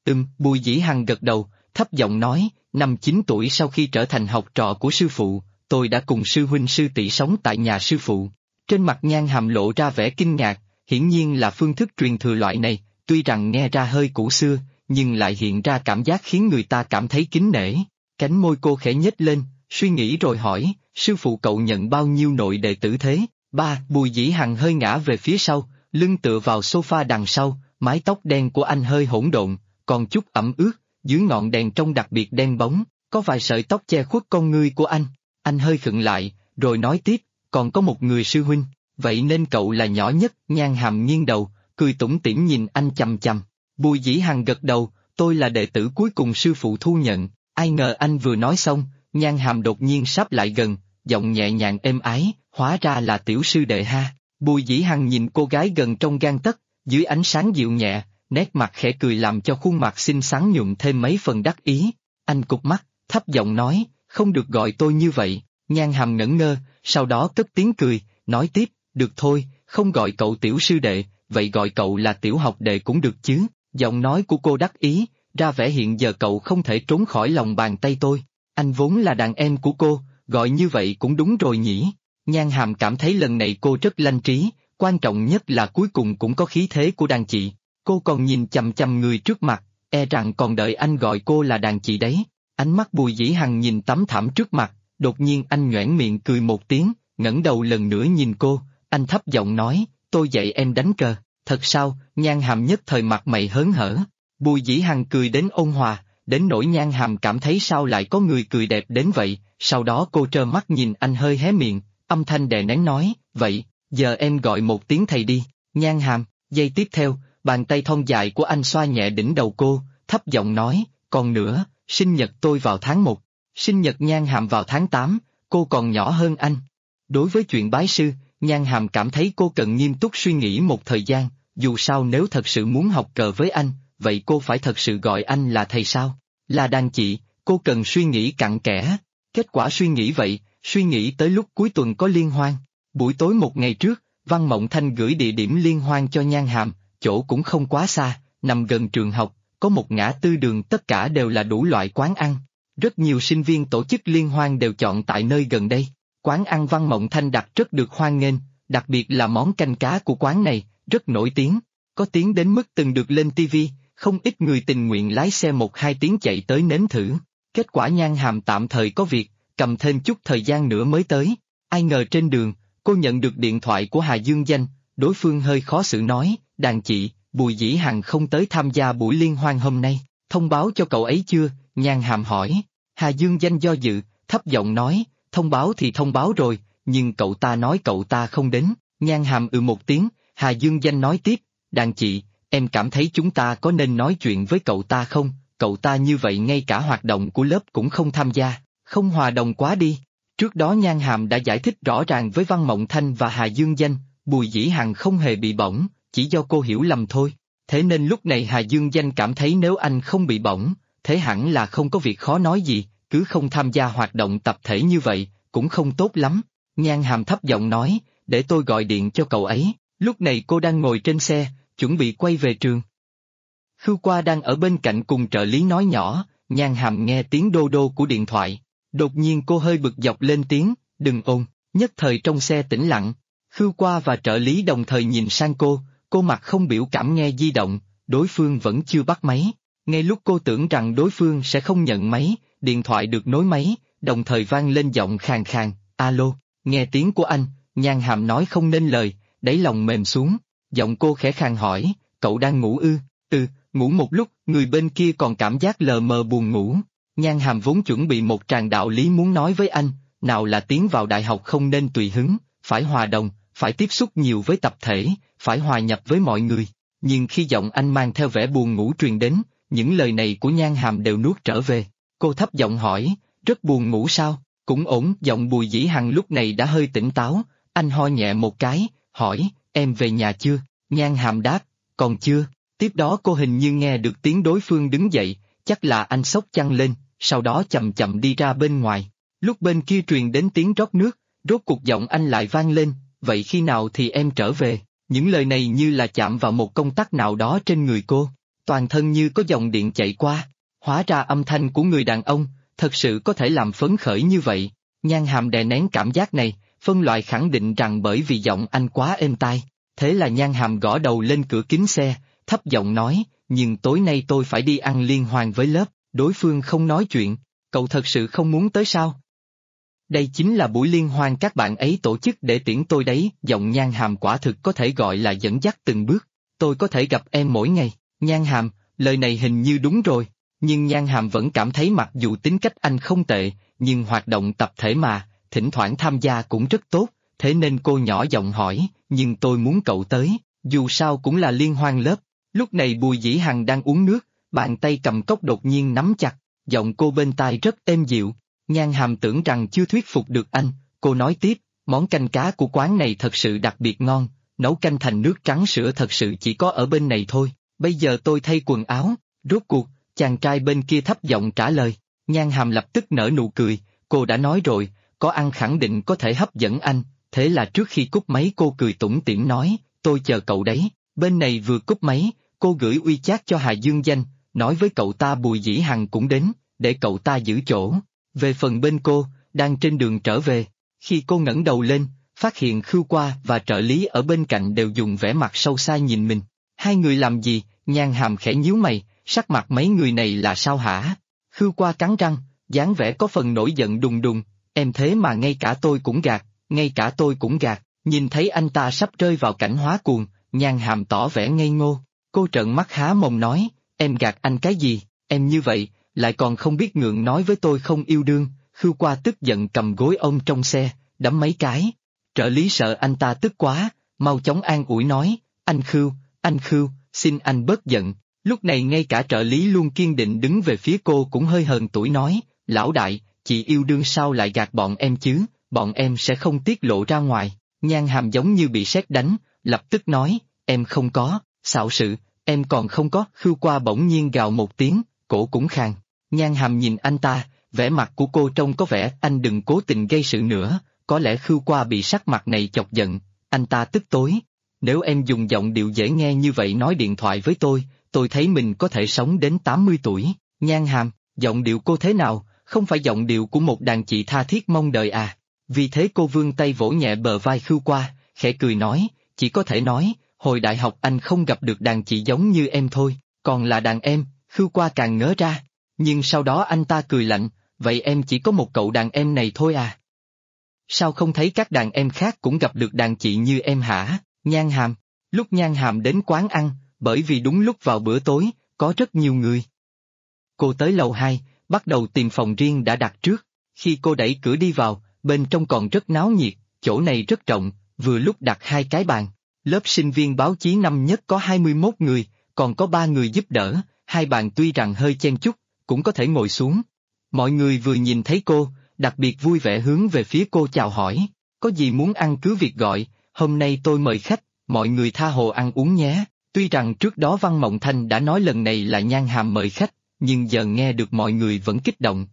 Bùi Dĩ Hằng gật đầu, thấp giọng nói, năm 9 tuổi sau khi trở thành học trò của sư phụ, tôi đã cùng sư huynh sư tỷ sống tại nhà sư phụ. Trên mặt Nhan Hàm lộ ra vẻ kinh ngạc, hiển nhiên là phương thức truyền thừa loại này, tuy rằng nghe ra hơi cũ xưa, nhưng lại hiện ra cảm giác khiến người ta cảm thấy kính nể. Cánh môi cô khẽ nhếch lên, suy nghĩ rồi hỏi, sư phụ cậu nhận bao nhiêu nội đệ tử thế? Bùi Dĩ Hằng hơi ngã về phía sau, lưng tựa vào sofa đằng sau, mái tóc đen của anh hơi hỗn độn, còn chút ẩm ướt, dưới ngọn đèn trông đặc biệt đen bóng, có vài sợi tóc che khuất con ngươi của anh. Anh hơi khựng lại, rồi nói tiếp, còn có một người sư huynh, vậy nên cậu là nhỏ nhất. Nhan Hàm nghiêng đầu, cười tủm tỉm nhìn anh chằm chằm. Bùi Dĩ Hằng gật đầu, tôi là đệ tử cuối cùng sư phụ thu nhận. Ai ngờ anh vừa nói xong, Nhan Hàm đột nhiên sắp lại gần, giọng nhẹ nhàng êm ái, hóa ra là tiểu sư đệ ha. Bùi Dĩ Hằng nhìn cô gái gần trong gang tấc, dưới ánh sáng dịu nhẹ, nét mặt khẽ cười làm cho khuôn mặt xinh xắn nhuộm thêm mấy phần đắc ý. Anh cụp mắt, thấp giọng nói, không được gọi tôi như vậy. Nhan Hàm ngẩn ngơ, sau đó cất tiếng cười, nói tiếp, được thôi, không gọi cậu tiểu sư đệ, vậy gọi cậu là tiểu học đệ cũng được chứ. Giọng nói của cô đắc ý, ra vẻ hiện giờ cậu không thể trốn khỏi lòng bàn tay tôi. Anh vốn là đàn em của cô, gọi như vậy cũng đúng rồi nhỉ. Nhan Hàm cảm thấy lần này cô rất lanh trí, quan trọng nhất là cuối cùng cũng có khí thế của đàn chị. Cô còn nhìn chằm chằm người trước mặt, e rằng còn đợi anh gọi cô là đàn chị đấy. Ánh mắt Bùi Dĩ Hằng nhìn tấm thảm trước mặt, đột nhiên anh nhoẻn miệng cười một tiếng, ngẩng đầu lần nữa nhìn cô, anh thấp giọng nói, tôi dạy em đánh cờ, thật sao? Nhan Hàm nhất thời mặt mày hớn hở. Bùi Dĩ Hằng cười đến ôn hòa, đến nỗi Nhan Hàm cảm thấy sao lại có người cười đẹp đến vậy, sau đó cô trơ mắt nhìn anh hơi hé miệng, âm thanh đè nén nói, vậy, giờ em gọi một tiếng thầy đi. Nhan Hàm, giây tiếp theo, bàn tay thon dài của anh xoa nhẹ đỉnh đầu cô, thấp giọng nói, còn nữa, sinh nhật tôi vào tháng 1, sinh nhật Nhan Hàm vào tháng 8, cô còn nhỏ hơn anh. Đối với chuyện bái sư, Nhan Hàm cảm thấy cô cần nghiêm túc suy nghĩ một thời gian, dù sao nếu thật sự muốn học cờ với anh, vậy cô phải thật sự gọi anh là thầy sao? Là đàn chị, cô cần suy nghĩ cặn kẽ. Kết quả suy nghĩ vậy, suy nghĩ tới lúc cuối tuần có liên hoan. Buổi tối một ngày trước, Văn Mộng Thanh gửi địa điểm liên hoan cho Nhan Hàm, chỗ cũng không quá xa, nằm gần trường học, có một ngã tư đường tất cả đều là đủ loại quán ăn. Rất nhiều sinh viên tổ chức liên hoan đều chọn tại nơi gần đây. Quán ăn Văn Mộng Thanh đặt rất được hoan nghênh, đặc biệt là món canh cá của quán này, rất nổi tiếng. Có tiếng đến mức từng được lên TV, không ít người tình nguyện lái xe 1-2 tiếng chạy tới nếm thử. Kết quả Nhan Hàm tạm thời có việc, cầm thêm chút thời gian nữa mới tới. Ai ngờ trên đường, cô nhận được điện thoại của Hà Dương Danh, đối phương hơi khó xử nói, đàn chị, Bùi Dĩ Hằng không tới tham gia buổi liên hoan hôm nay, thông báo cho cậu ấy chưa? Nhan Hàm hỏi. Hà Dương Danh do dự, thấp giọng nói, thông báo thì thông báo rồi, nhưng cậu ta nói cậu ta không đến. Nhan Hàm một tiếng, Hà Dương Danh nói tiếp, đàn chị, em cảm thấy chúng ta có nên nói chuyện với cậu ta không? Cậu ta như vậy ngay cả hoạt động của lớp cũng không tham gia, không hòa đồng quá đi. Trước đó Nhan Hàm đã giải thích rõ ràng với Văn Mộng Thanh và Hà Dương Danh, Bùi Dĩ Hằng không hề bị bỏng, chỉ do cô hiểu lầm thôi. Thế nên lúc này Hà Dương Danh cảm thấy nếu anh không bị bỏng, thế hẳn là không có việc khó nói gì, cứ không tham gia hoạt động tập thể như vậy, cũng không tốt lắm. Nhan Hàm thấp giọng nói, để tôi gọi điện cho cậu ấy. Lúc này cô đang ngồi trên xe, chuẩn bị quay về trường. Khưu Qua đang ở bên cạnh cùng trợ lý nói nhỏ, Nhan Hàm nghe tiếng đô đô của điện thoại. Đột nhiên cô hơi bực dọc lên tiếng, đừng ồn, nhất thời trong xe tĩnh lặng. Khưu Qua và trợ lý đồng thời nhìn sang cô mặt không biểu cảm nghe di động, đối phương vẫn chưa bắt máy. Ngay lúc cô tưởng rằng đối phương sẽ không nhận máy, điện thoại được nối máy, đồng thời vang lên giọng khàn khàn, alo, nghe tiếng của anh, Nhan Hàm nói không nên lời, đáy lòng mềm xuống, giọng cô khẽ khàn hỏi, cậu đang ngủ ư? Ngủ một lúc, người bên kia còn cảm giác lờ mờ buồn ngủ. Nhan Hàm vốn chuẩn bị một tràng đạo lý muốn nói với anh, nào là tiến vào đại học không nên tùy hứng, phải hòa đồng, phải tiếp xúc nhiều với tập thể, phải hòa nhập với mọi người. Nhưng khi giọng anh mang theo vẻ buồn ngủ truyền đến, những lời này của Nhan Hàm đều nuốt trở về. Cô thấp giọng hỏi, rất buồn ngủ sao? Cũng ổn. Giọng Bùi Dĩ Hằng lúc này đã hơi tỉnh táo, anh ho nhẹ một cái, hỏi, em về nhà chưa? Nhan Hàm đáp, còn chưa. Tiếp đó cô hình như nghe được tiếng đối phương đứng dậy, chắc là anh xốc chăn lên, sau đó chậm chậm đi ra bên ngoài. Lúc bên kia truyền đến tiếng rót nước, rốt cuộc giọng anh lại vang lên, vậy khi nào thì em trở về? Những lời này như là chạm vào một công tắc nào đó trên người cô. toàn thân như có dòng điện chạy qua. Hóa ra âm thanh của người đàn ông, thật sự có thể làm phấn khởi như vậy. Nhan Hàm đè nén cảm giác này, phân loại khẳng định rằng bởi vì giọng anh quá êm tai. Thế là Nhan Hàm gõ đầu lên cửa kính xe, thấp giọng nói, nhưng tối nay tôi phải đi ăn liên hoan với lớp. Đối phương không nói chuyện, cậu thật sự không muốn tới sao? Đây chính là buổi liên hoan các bạn ấy tổ chức để tiễn tôi đấy. Giọng Nhan Hàm quả thực có thể gọi là dẫn dắt từng bước. Tôi có thể gặp em mỗi ngày. Nhan Hàm, lời này hình như đúng rồi. Nhưng Nhan Hàm vẫn cảm thấy mặc dù tính cách anh không tệ, nhưng hoạt động tập thể mà, thỉnh thoảng tham gia cũng rất tốt, thế nên cô nhỏ giọng hỏi, nhưng tôi muốn cậu tới, dù sao cũng là liên hoan lớp. Lúc này Bùi Dĩ Hằng đang uống nước, bàn tay cầm cốc đột nhiên nắm chặt, giọng cô bên tai rất êm dịu. Nhan Hàm tưởng rằng chưa thuyết phục được anh, cô nói tiếp, món canh cá của quán này thật sự đặc biệt ngon, nấu canh thành nước trắng sữa thật sự chỉ có ở bên này thôi, bây giờ tôi thay quần áo, rốt cuộc, chàng trai bên kia thấp giọng trả lời. Nhan Hàm lập tức nở nụ cười, cô đã nói rồi, có ăn khẳng định có thể hấp dẫn anh, thế là trước khi cúp máy cô cười tủm tỉm nói, tôi chờ cậu đấy. Bên này vừa cúp máy, cô gửi WeChat cho Hà Dương Danh, nói với cậu ta Bùi Dĩ Hằng cũng đến, để cậu ta giữ chỗ. Về phần bên cô, đang trên đường trở về, khi cô ngẩng đầu lên, phát hiện Khưu Qua và trợ lý ở bên cạnh đều dùng vẻ mặt sâu xa nhìn mình. Hai người làm gì? Nhan Hàm khẽ nhíu mày, sắc mặt mấy người này là sao hả? Khưu Qua cắn răng, dáng vẻ có phần nổi giận đùng đùng, em thế mà ngay cả tôi cũng gạt, ngay cả tôi cũng gạt. Nhìn thấy anh ta sắp rơi vào cảnh hóa cuồng, Nhan Hàm tỏ vẻ ngây ngô, cô trợn mắt há mồm nói, em gạt anh cái gì, em như vậy, lại còn không biết ngượng nói với tôi không yêu đương. Khưu Qua tức giận cầm gối ông trong xe, đấm mấy cái. Trợ lý sợ anh ta tức quá, mau chóng an ủi nói, anh Khưu, xin anh bớt giận. Lúc này ngay cả trợ lý luôn kiên định đứng về phía cô cũng hơi hờn tuổi nói, lão đại, chị yêu đương sao lại gạt bọn em chứ, bọn em sẽ không tiết lộ ra ngoài. Nhan Hàm giống như bị sét đánh, lập tức nói, em không có, xạo sự, em còn không có. Khưu Qua bỗng nhiên gào một tiếng, cổ cũng khàn. Nhan Hàm nhìn anh ta, vẻ mặt của cô trông có vẻ anh đừng cố tình gây sự nữa, có lẽ Khưu Qua bị sắc mặt này chọc giận, anh ta tức tối. Nếu em dùng giọng điệu dễ nghe như vậy nói điện thoại với tôi thấy mình có thể sống đến 80 tuổi. Nhan Hàm, giọng điệu cô thế nào, không phải giọng điệu của một đàn chị tha thiết mong đợi à? Vì thế cô vươn tay vỗ nhẹ bờ vai Khưu Qua, khẽ cười nói, chỉ có thể nói, hồi đại học anh không gặp được đàn chị giống như em thôi, còn là đàn em. Khưu Qua càng ngớ ra, nhưng sau đó anh ta cười lạnh, vậy em chỉ có một cậu đàn em này thôi à? Sao không thấy các đàn em khác cũng gặp được đàn chị như em hả? Nhan Hàm, lúc Nhan Hàm đến quán ăn, bởi vì đúng lúc vào bữa tối, có rất nhiều người. Cô tới lầu 2, bắt đầu tìm phòng riêng đã đặt trước. Khi cô đẩy cửa đi vào, bên trong còn rất náo nhiệt, chỗ này rất rộng, vừa lúc đặt 2 cái bàn. Lớp sinh viên báo chí năm nhất có 21 người, còn có 3 người giúp đỡ, 2 bàn tuy rằng hơi chen chúc, cũng có thể ngồi xuống. Mọi người vừa nhìn thấy cô, đặc biệt vui vẻ hướng về phía cô chào hỏi, có gì muốn ăn cứ việc gọi, hôm nay tôi mời khách, mọi người tha hồ ăn uống nhé. Tuy rằng trước đó Văn Mộng Thanh đã nói lần này là Nhan Hàm mời khách, nhưng giờ nghe được mọi người vẫn kích động.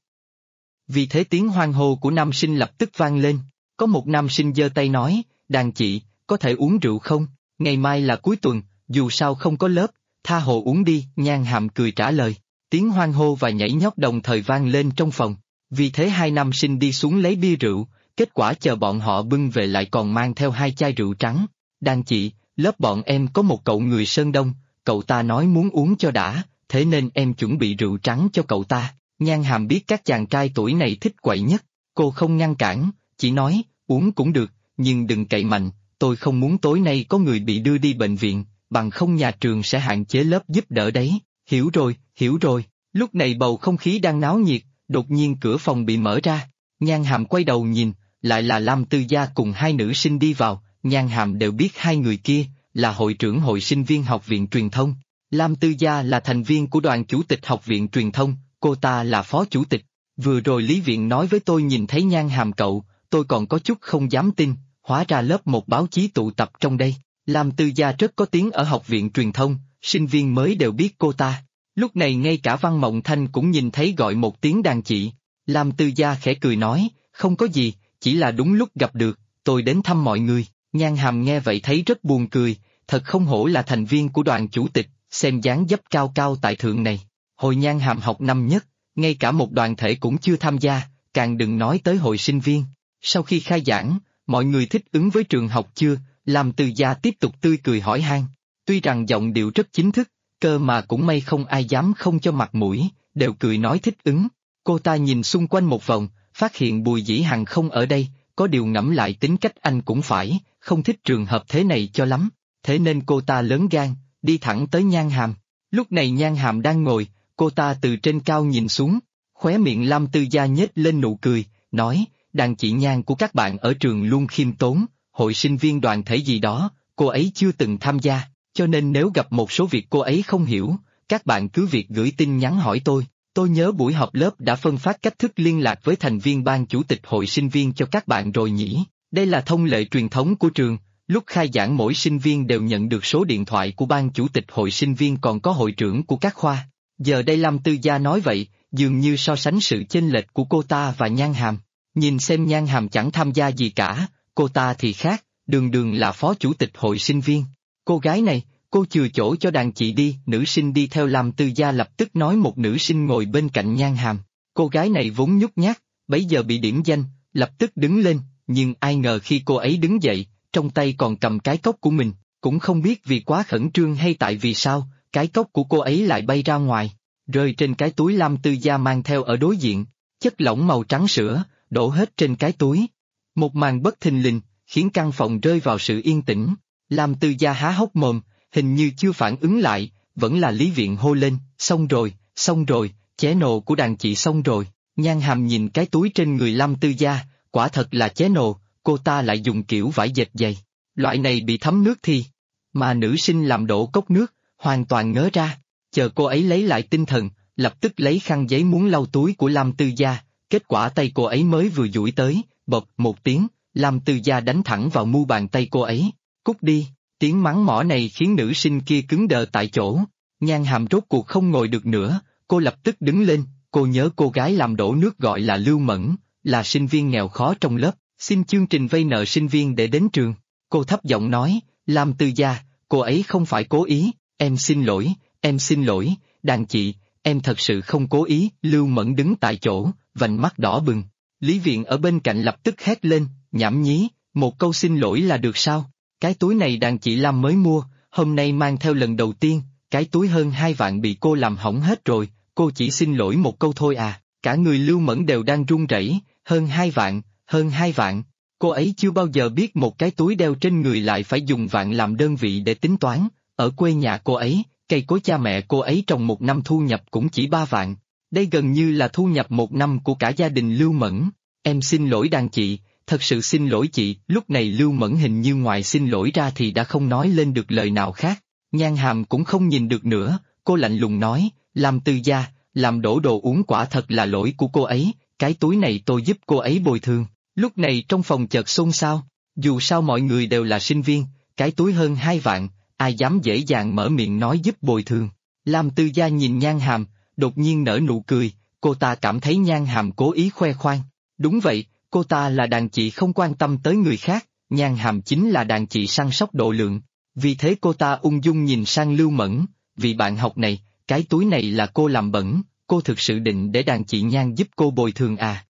Vì thế tiếng hoan hô của nam sinh lập tức vang lên, có một nam sinh giơ tay nói, đàn chị, có thể uống rượu không? Ngày mai là cuối tuần, dù sao không có lớp, tha hồ uống đi. Nhan Hàm cười trả lời, tiếng hoan hô và nhảy nhót đồng thời vang lên trong phòng. Vì thế 2 nam sinh đi xuống lấy bia rượu, kết quả chờ bọn họ bưng về lại còn mang theo 2 chai rượu trắng. Đàn chị, lớp bọn em có một cậu người Sơn Đông, cậu ta nói muốn uống cho đã, thế nên em chuẩn bị rượu trắng cho cậu ta. Nhan Hàm biết các chàng trai tuổi này thích quậy nhất, cô không ngăn cản, chỉ nói, uống cũng được, nhưng đừng cậy mạnh, tôi không muốn tối nay có người bị đưa đi bệnh viện, bằng không nhà trường sẽ hạn chế lớp giúp đỡ đấy. Hiểu rồi. Lúc này bầu không khí đang náo nhiệt, đột nhiên cửa phòng bị mở ra. Nhan Hàm quay đầu nhìn, lại là Lam Tư Gia cùng 2 nữ sinh đi vào. Nhan Hàm đều biết 2 người kia, là hội trưởng hội sinh viên học viện truyền thông. Lam Tư Gia là thành viên của đoàn chủ tịch học viện truyền thông, cô ta là phó chủ tịch. Vừa rồi Lý Viện nói với tôi nhìn thấy Nhan Hàm cậu, tôi còn có chút không dám tin, hóa ra lớp 1 báo chí tụ tập trong đây. Lam Tư Gia rất có tiếng ở học viện truyền thông, sinh viên mới đều biết cô ta. Lúc này ngay cả Văn Mộng Thanh cũng nhìn thấy gọi một tiếng đàn chị. Lam Tư Gia khẽ cười nói, không có gì, chỉ là đúng lúc gặp được, tôi đến thăm mọi người. Nhan Hàm nghe vậy thấy rất buồn cười, thật không hổ là thành viên của đoàn chủ tịch, xem dáng dấp cao cao tại thượng này. Hồi Nhan Hàm học năm nhất, ngay cả một đoàn thể cũng chưa tham gia, càng đừng nói tới hội sinh viên. Sau khi khai giảng, mọi người thích ứng với trường học chưa? Lam Tư Gia tiếp tục tươi cười hỏi han. Tuy rằng giọng điệu rất chính thức, cơ mà cũng may không ai dám không cho mặt mũi, đều cười nói thích ứng. Cô ta nhìn xung quanh một vòng, phát hiện Bùi Dĩ Hằng không ở đây, có điều ngẫm lại tính cách anh cũng phải, không thích trường hợp thế này cho lắm. Thế nên cô ta lớn gan, đi thẳng tới Nhan Hàm. Lúc này Nhan Hàm đang ngồi, cô ta từ trên cao nhìn xuống, khóe miệng Lam Tư Gia nhếch lên nụ cười, nói, đàn chị Nhan của các bạn ở trường luôn khiêm tốn, hội sinh viên đoàn thể gì đó, cô ấy chưa từng tham gia, cho nên nếu gặp một số việc cô ấy không hiểu, các bạn cứ việc gửi tin nhắn hỏi tôi nhớ buổi họp lớp đã phân phát cách thức liên lạc với thành viên ban chủ tịch hội sinh viên cho các bạn rồi nhỉ, đây là thông lệ truyền thống của trường. Lúc khai giảng mỗi sinh viên đều nhận được số điện thoại của ban chủ tịch hội sinh viên còn có hội trưởng của các khoa. Giờ đây Lam Tư Gia nói vậy, dường như so sánh sự chênh lệch của cô ta và Nhan Hàm. Nhìn xem Nhan Hàm chẳng tham gia gì cả, cô ta thì khác, đường đường là phó chủ tịch hội sinh viên. Cô gái này, cô chừa chỗ cho đàn chị đi, nữ sinh đi theo Lam Tư Gia lập tức nói một nữ sinh ngồi bên cạnh Nhan Hàm. Cô gái này vốn nhút nhát, bấy giờ bị điểm danh, lập tức đứng lên, nhưng ai ngờ khi cô ấy đứng dậy, trong tay còn cầm cái cốc của mình, cũng không biết vì quá khẩn trương hay tại vì sao, cái cốc của cô ấy lại bay ra ngoài, rơi trên cái túi Lam Tư Gia mang theo ở đối diện, chất lỏng màu trắng sữa, đổ hết trên cái túi. Một màn bất thình lình, khiến căn phòng rơi vào sự yên tĩnh, Lam Tư Gia há hốc mồm, hình như chưa phản ứng lại, vẫn là Lý Viện hô lên, xong rồi, ché nồ của đàn chị xong rồi. Nhan Hàm nhìn cái túi trên người Lam Tư Gia, quả thật là ché nồ. Cô ta lại dùng kiểu vải dệt dày. Loại này bị thấm nước thì, mà nữ sinh làm đổ cốc nước, hoàn toàn ngớ ra. Chờ cô ấy lấy lại tinh thần, lập tức lấy khăn giấy muốn lau túi của Lam Tư Gia, kết quả tay cô ấy mới vừa duỗi tới, bộp một tiếng, Lam Tư Gia đánh thẳng vào mu bàn tay cô ấy. Cút đi, tiếng mắng mỏ này khiến nữ sinh kia cứng đờ tại chỗ. Nhan Hàm rốt cuộc không ngồi được nữa, cô lập tức đứng lên, cô nhớ cô gái làm đổ nước gọi là Lưu Mẫn, là sinh viên nghèo khó trong lớp. Xin chương trình vay nợ sinh viên để đến trường. Cô thấp giọng nói, Lam Tư Gia, cô ấy không phải cố ý, em xin lỗi, đàn chị, em thật sự không cố ý. Lưu Mẫn đứng tại chỗ, vành mắt đỏ bừng. Lý Viện ở bên cạnh lập tức hét lên, nhảm nhí, một câu xin lỗi là được sao? Cái túi này đàn chị Lam mới mua, hôm nay mang theo lần đầu tiên, cái túi hơn 2 vạn bị cô làm hỏng hết rồi, cô chỉ xin lỗi một câu thôi à? Cả người Lưu Mẫn đều đang run rẩy, hơn 2 vạn, cô ấy chưa bao giờ biết một cái túi đeo trên người lại phải dùng vạn làm đơn vị để tính toán, ở quê nhà cô ấy, cây cối cha mẹ cô ấy trồng một năm thu nhập cũng chỉ 3 vạn, đây gần như là thu nhập một năm của cả gia đình Lưu Mẫn. Em xin lỗi đàn chị, thật sự xin lỗi chị. Lúc này Lưu Mẫn hình như ngoài xin lỗi ra thì đã không nói lên được lời nào khác. Nhan Hàm cũng không nhìn được nữa, cô lạnh lùng nói, Lam Tư Gia, làm đổ đồ uống quả thật là lỗi của cô ấy, cái túi này tôi giúp cô ấy bồi thường. Lúc này trong phòng chợt xôn xao, dù sao mọi người đều là sinh viên, cái túi hơn 2 vạn, ai dám dễ dàng mở miệng nói giúp bồi thường. Lam Tư Gia nhìn Nhan Hàm, đột nhiên nở nụ cười, cô ta cảm thấy Nhan Hàm cố ý khoe khoang. Đúng vậy, cô ta là đàn chị không quan tâm tới người khác, Nhan Hàm chính là đàn chị săn sóc độ lượng. Vì thế cô ta ung dung nhìn sang Lưu Mẫn, vị bạn học này, cái túi này là cô làm bẩn, cô thực sự định để đàn chị Nhan giúp cô bồi thường à?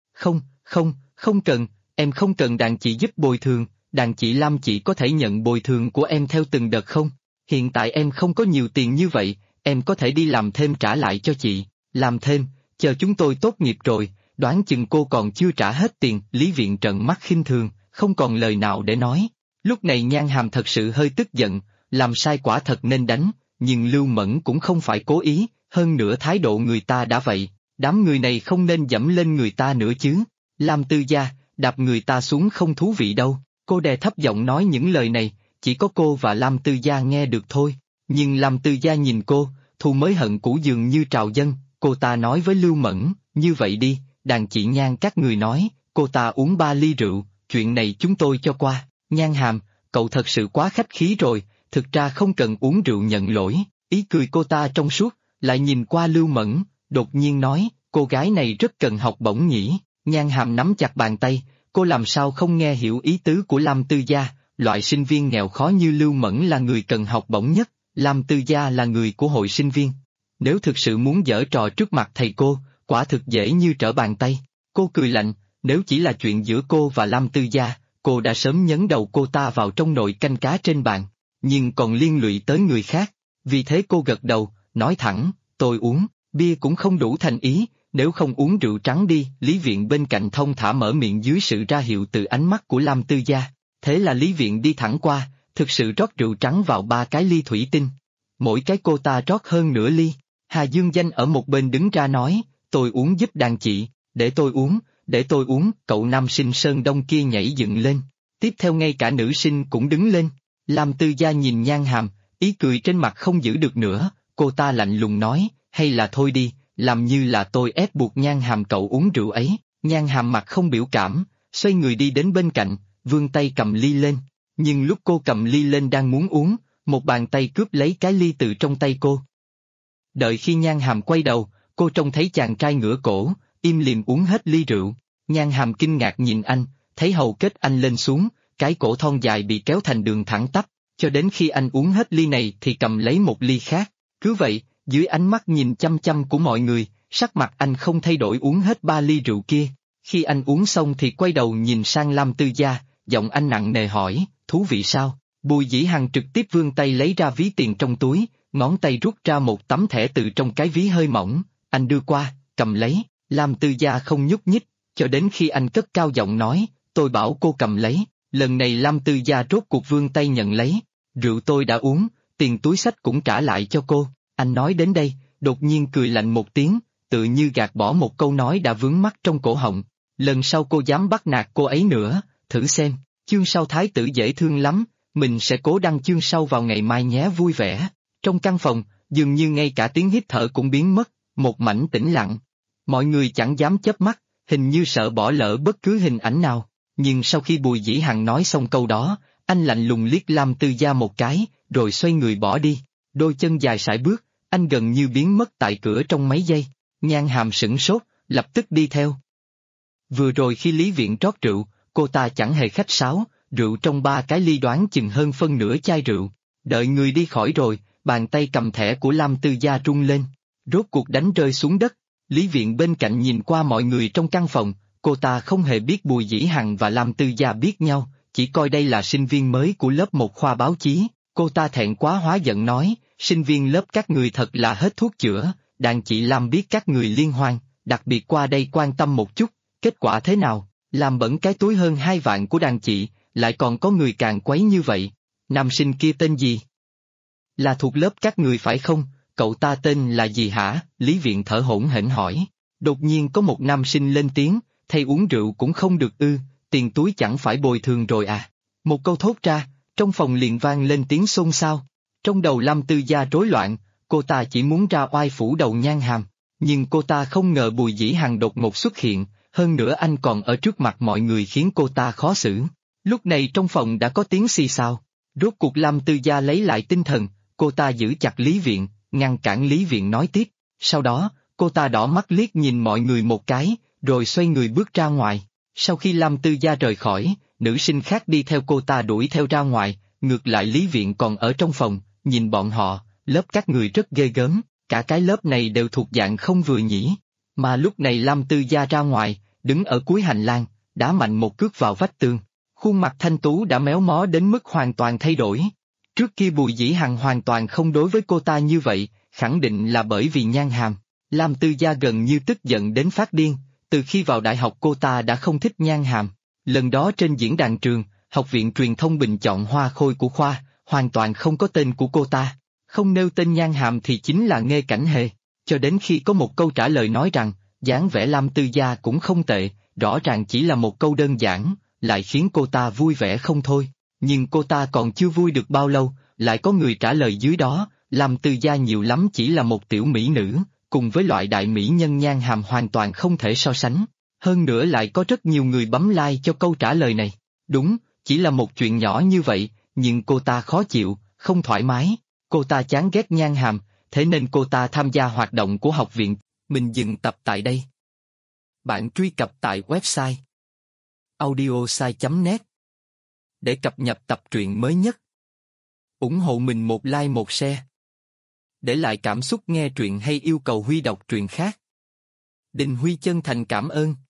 Không cần, em không cần đàn chị giúp bồi thường, đàn chị Lam chị có thể nhận bồi thường của em theo từng đợt không? Hiện tại em không có nhiều tiền như vậy, em có thể đi làm thêm trả lại cho chị. Làm thêm, chờ chúng tôi tốt nghiệp rồi, đoán chừng cô còn chưa trả hết tiền. Lý Viện trợn mắt khinh thường, không còn lời nào để nói. Lúc này Nhan Hàm thật sự hơi tức giận, làm sai quả thật nên đánh, nhưng Lưu Mẫn cũng không phải cố ý, hơn nữa thái độ người ta đã vậy, đám người này không nên dẫm lên người ta nữa chứ. Lam Tư Gia, đạp người ta xuống không thú vị đâu. Cô đè thấp giọng nói những lời này, chỉ có cô và Lam Tư Gia nghe được thôi. Nhưng Lam Tư Gia nhìn cô, thù mới hận cũ dường như trào dâng, cô ta nói với Lưu Mẫn, như vậy đi, đàn chị Nhan các người nói, cô ta uống 3 ly rượu, chuyện này chúng tôi cho qua. Nhan Hàm, cậu thật sự quá khách khí rồi, thực ra không cần uống rượu nhận lỗi. Ý cười cô ta trong suốt, lại nhìn qua Lưu Mẫn, đột nhiên nói, cô gái này rất cần học bổng nhỉ. Nhan Hàm nắm chặt bàn tay, cô làm sao không nghe hiểu ý tứ của Lam Tư Gia, loại sinh viên nghèo khó như Lưu Mẫn là người cần học bổng nhất, Lam Tư Gia là người của hội sinh viên. Nếu thực sự muốn giở trò trước mặt thầy cô, quả thực dễ như trở bàn tay. Cô cười lạnh, nếu chỉ là chuyện giữa cô và Lam Tư Gia, cô đã sớm nhấn đầu cô ta vào trong nồi canh cá trên bàn. Nhưng còn liên lụy tới người khác. Vì thế cô gật đầu, nói thẳng, tôi uống, bia cũng không đủ thành ý, nếu không uống rượu trắng đi. Lý Viện bên cạnh thông thả mở miệng dưới sự ra hiệu từ ánh mắt của Lam Tư Gia. Thế là Lý Viện đi thẳng qua, thực sự rót rượu trắng vào 3 cái ly thủy tinh. Mỗi cái cô ta rót hơn nửa ly. Hà Dương Danh ở một bên đứng ra nói, tôi uống giúp đàn chị, để tôi uống. Cậu nam sinh Sơn Đông kia nhảy dựng lên. Tiếp theo ngay cả nữ sinh cũng đứng lên. Lam Tư Gia nhìn Nhan Hàm, ý cười trên mặt không giữ được nữa, cô ta lạnh lùng nói, hay là thôi đi, làm như là tôi ép buộc Nhan Hàm cậu uống rượu ấy. Nhan Hàm mặt không biểu cảm, xoay người đi đến bên cạnh, vươn tay cầm ly lên. Nhưng lúc cô cầm ly lên đang muốn uống, một bàn tay cướp lấy cái ly từ trong tay cô. Đợi khi Nhan Hàm quay đầu, cô trông thấy chàng trai ngửa cổ, im lìm uống hết ly rượu. Nhan Hàm kinh ngạc nhìn anh, thấy hầu kết anh lên xuống, cái cổ thon dài bị kéo thành đường thẳng tắp, cho đến khi anh uống hết ly này thì cầm lấy một ly khác. Cứ vậy, dưới ánh mắt nhìn chăm chăm của mọi người, sắc mặt anh không thay đổi uống hết 3 ly rượu kia. Khi anh uống xong thì quay đầu nhìn sang Lam Tư Gia, giọng anh nặng nề hỏi, thú vị sao? Bùi Dĩ Hằng trực tiếp vươn tay lấy ra ví tiền trong túi, ngón tay rút ra một tấm thẻ từ trong cái ví hơi mỏng, anh đưa qua, cầm lấy. Lam Tư Gia không nhúc nhích, cho đến khi anh cất cao giọng nói, tôi bảo cô cầm lấy. Lần này Lam Tư Gia rốt cuộc vươn tay nhận lấy. Rượu tôi đã uống, tiền túi xách cũng trả lại cho cô. Anh nói đến đây, đột nhiên cười lạnh một tiếng, tự như gạt bỏ một câu nói đã vướng mắc trong cổ họng. Lần sau cô dám bắt nạt cô ấy nữa, thử xem. Chương sau thái tử dễ thương lắm, mình sẽ cố đăng chương sau vào ngày mai nhé vui vẻ. Trong căn phòng, dường như ngay cả tiếng hít thở cũng biến mất, một mảnh tĩnh lặng. Mọi người chẳng dám chớp mắt, hình như sợ bỏ lỡ bất cứ hình ảnh nào. Nhưng sau khi Bùi Dĩ Hằng nói xong câu đó, anh lạnh lùng liếc Lam Tư Gia một cái, rồi xoay người bỏ đi. Đôi chân dài sải bước, anh gần như biến mất tại cửa trong mấy giây. Nhan Hàm sửng sốt, lập tức đi theo. Vừa rồi khi Lý Viện rót rượu, cô ta chẳng hề khách sáo, rượu trong 3 cái ly đoán chừng hơn phân nửa chai rượu. Đợi người đi khỏi rồi, bàn tay cầm thẻ của Lam Tư Gia rung lên. Rốt cuộc đánh rơi xuống đất. Lý Viện bên cạnh nhìn qua mọi người trong căn phòng, cô ta không hề biết Bùi Dĩ Hằng và Lam Tư Gia biết nhau, chỉ coi đây là sinh viên mới của lớp 1 khoa báo chí. Cô ta thẹn quá hóa giận nói, sinh viên lớp các người thật là hết thuốc chữa, đàn chị Lam biết các người liên hoan, đặc biệt qua đây quan tâm một chút, kết quả thế nào, làm bẩn cái túi hơn 2 vạn của đàn chị, lại còn có người càng quấy như vậy. Nam sinh kia tên gì? Là thuộc lớp các người phải không? Cậu ta tên là gì hả? Lý Viện thở hổn hển hỏi. Đột nhiên có một nam sinh lên tiếng, thầy uống rượu cũng không được ư, tiền túi chẳng phải bồi thường rồi à? Một câu thốt ra, trong phòng liền vang lên tiếng xôn xao. Trong đầu Lam Tư Gia rối loạn, cô ta chỉ muốn ra oai phủ đầu Nhan Hàm, nhưng cô ta không ngờ Bùi Dĩ Hằng đột ngột xuất hiện, hơn nữa anh còn ở trước mặt mọi người khiến cô ta khó xử. Lúc này trong phòng đã có tiếng xì xào. Rốt cuộc Lam Tư Gia lấy lại tinh thần, cô ta giữ chặt Lý Viện, ngăn cản Lý Viện nói tiếp. Sau đó, cô ta đỏ mắt liếc nhìn mọi người một cái, rồi xoay người bước ra ngoài. Sau khi Lam Tư Gia rời khỏi, nữ sinh khác đi theo cô ta đuổi theo ra ngoài, ngược lại Lý Viện còn ở trong phòng, nhìn bọn họ, lớp các người rất ghê gớm, cả cái lớp này đều thuộc dạng không vừa nhỉ. Mà lúc này Lam Tư Gia ra ngoài, đứng ở cuối hành lang, đá mạnh một cước vào vách tường. Khuôn mặt thanh tú đã méo mó đến mức hoàn toàn thay đổi. Trước kia Bùi Dĩ Hằng hoàn toàn không đối với cô ta như vậy, khẳng định là bởi vì Nhan Hàm. Lam Tư Gia gần như tức giận đến phát điên, từ khi vào đại học cô ta đã không thích Nhan Hàm. Lần đó trên diễn đàn trường, học viện truyền thông bình chọn hoa khôi của khoa, hoàn toàn không có tên của cô ta. Không nêu tên Nhan Hàm thì chính là Nghê Cảnh Hề, cho đến khi có một câu trả lời nói rằng, dáng vẻ Lam Tư Gia cũng không tệ, rõ ràng chỉ là một câu đơn giản, lại khiến cô ta vui vẻ không thôi. Nhưng cô ta còn chưa vui được bao lâu, lại có người trả lời dưới đó, Lam Tư Gia nhiều lắm chỉ là một tiểu mỹ nữ, cùng với loại đại mỹ nhân Nhan Hàm hoàn toàn không thể so sánh. Hơn nữa lại có rất nhiều người bấm like cho câu trả lời này. Đúng, chỉ là một chuyện nhỏ như vậy, nhưng cô ta khó chịu, không thoải mái. Cô ta chán ghét Nhan Hàm, thế nên cô ta tham gia hoạt động của học viện. Mình dừng tập tại đây. Bạn truy cập tại website audiosai.net để cập nhật tập truyện mới nhất. Ủng hộ mình một like một share. Để lại cảm xúc nghe truyện hay yêu cầu Huy đọc truyện khác. Đình Huy chân thành cảm ơn.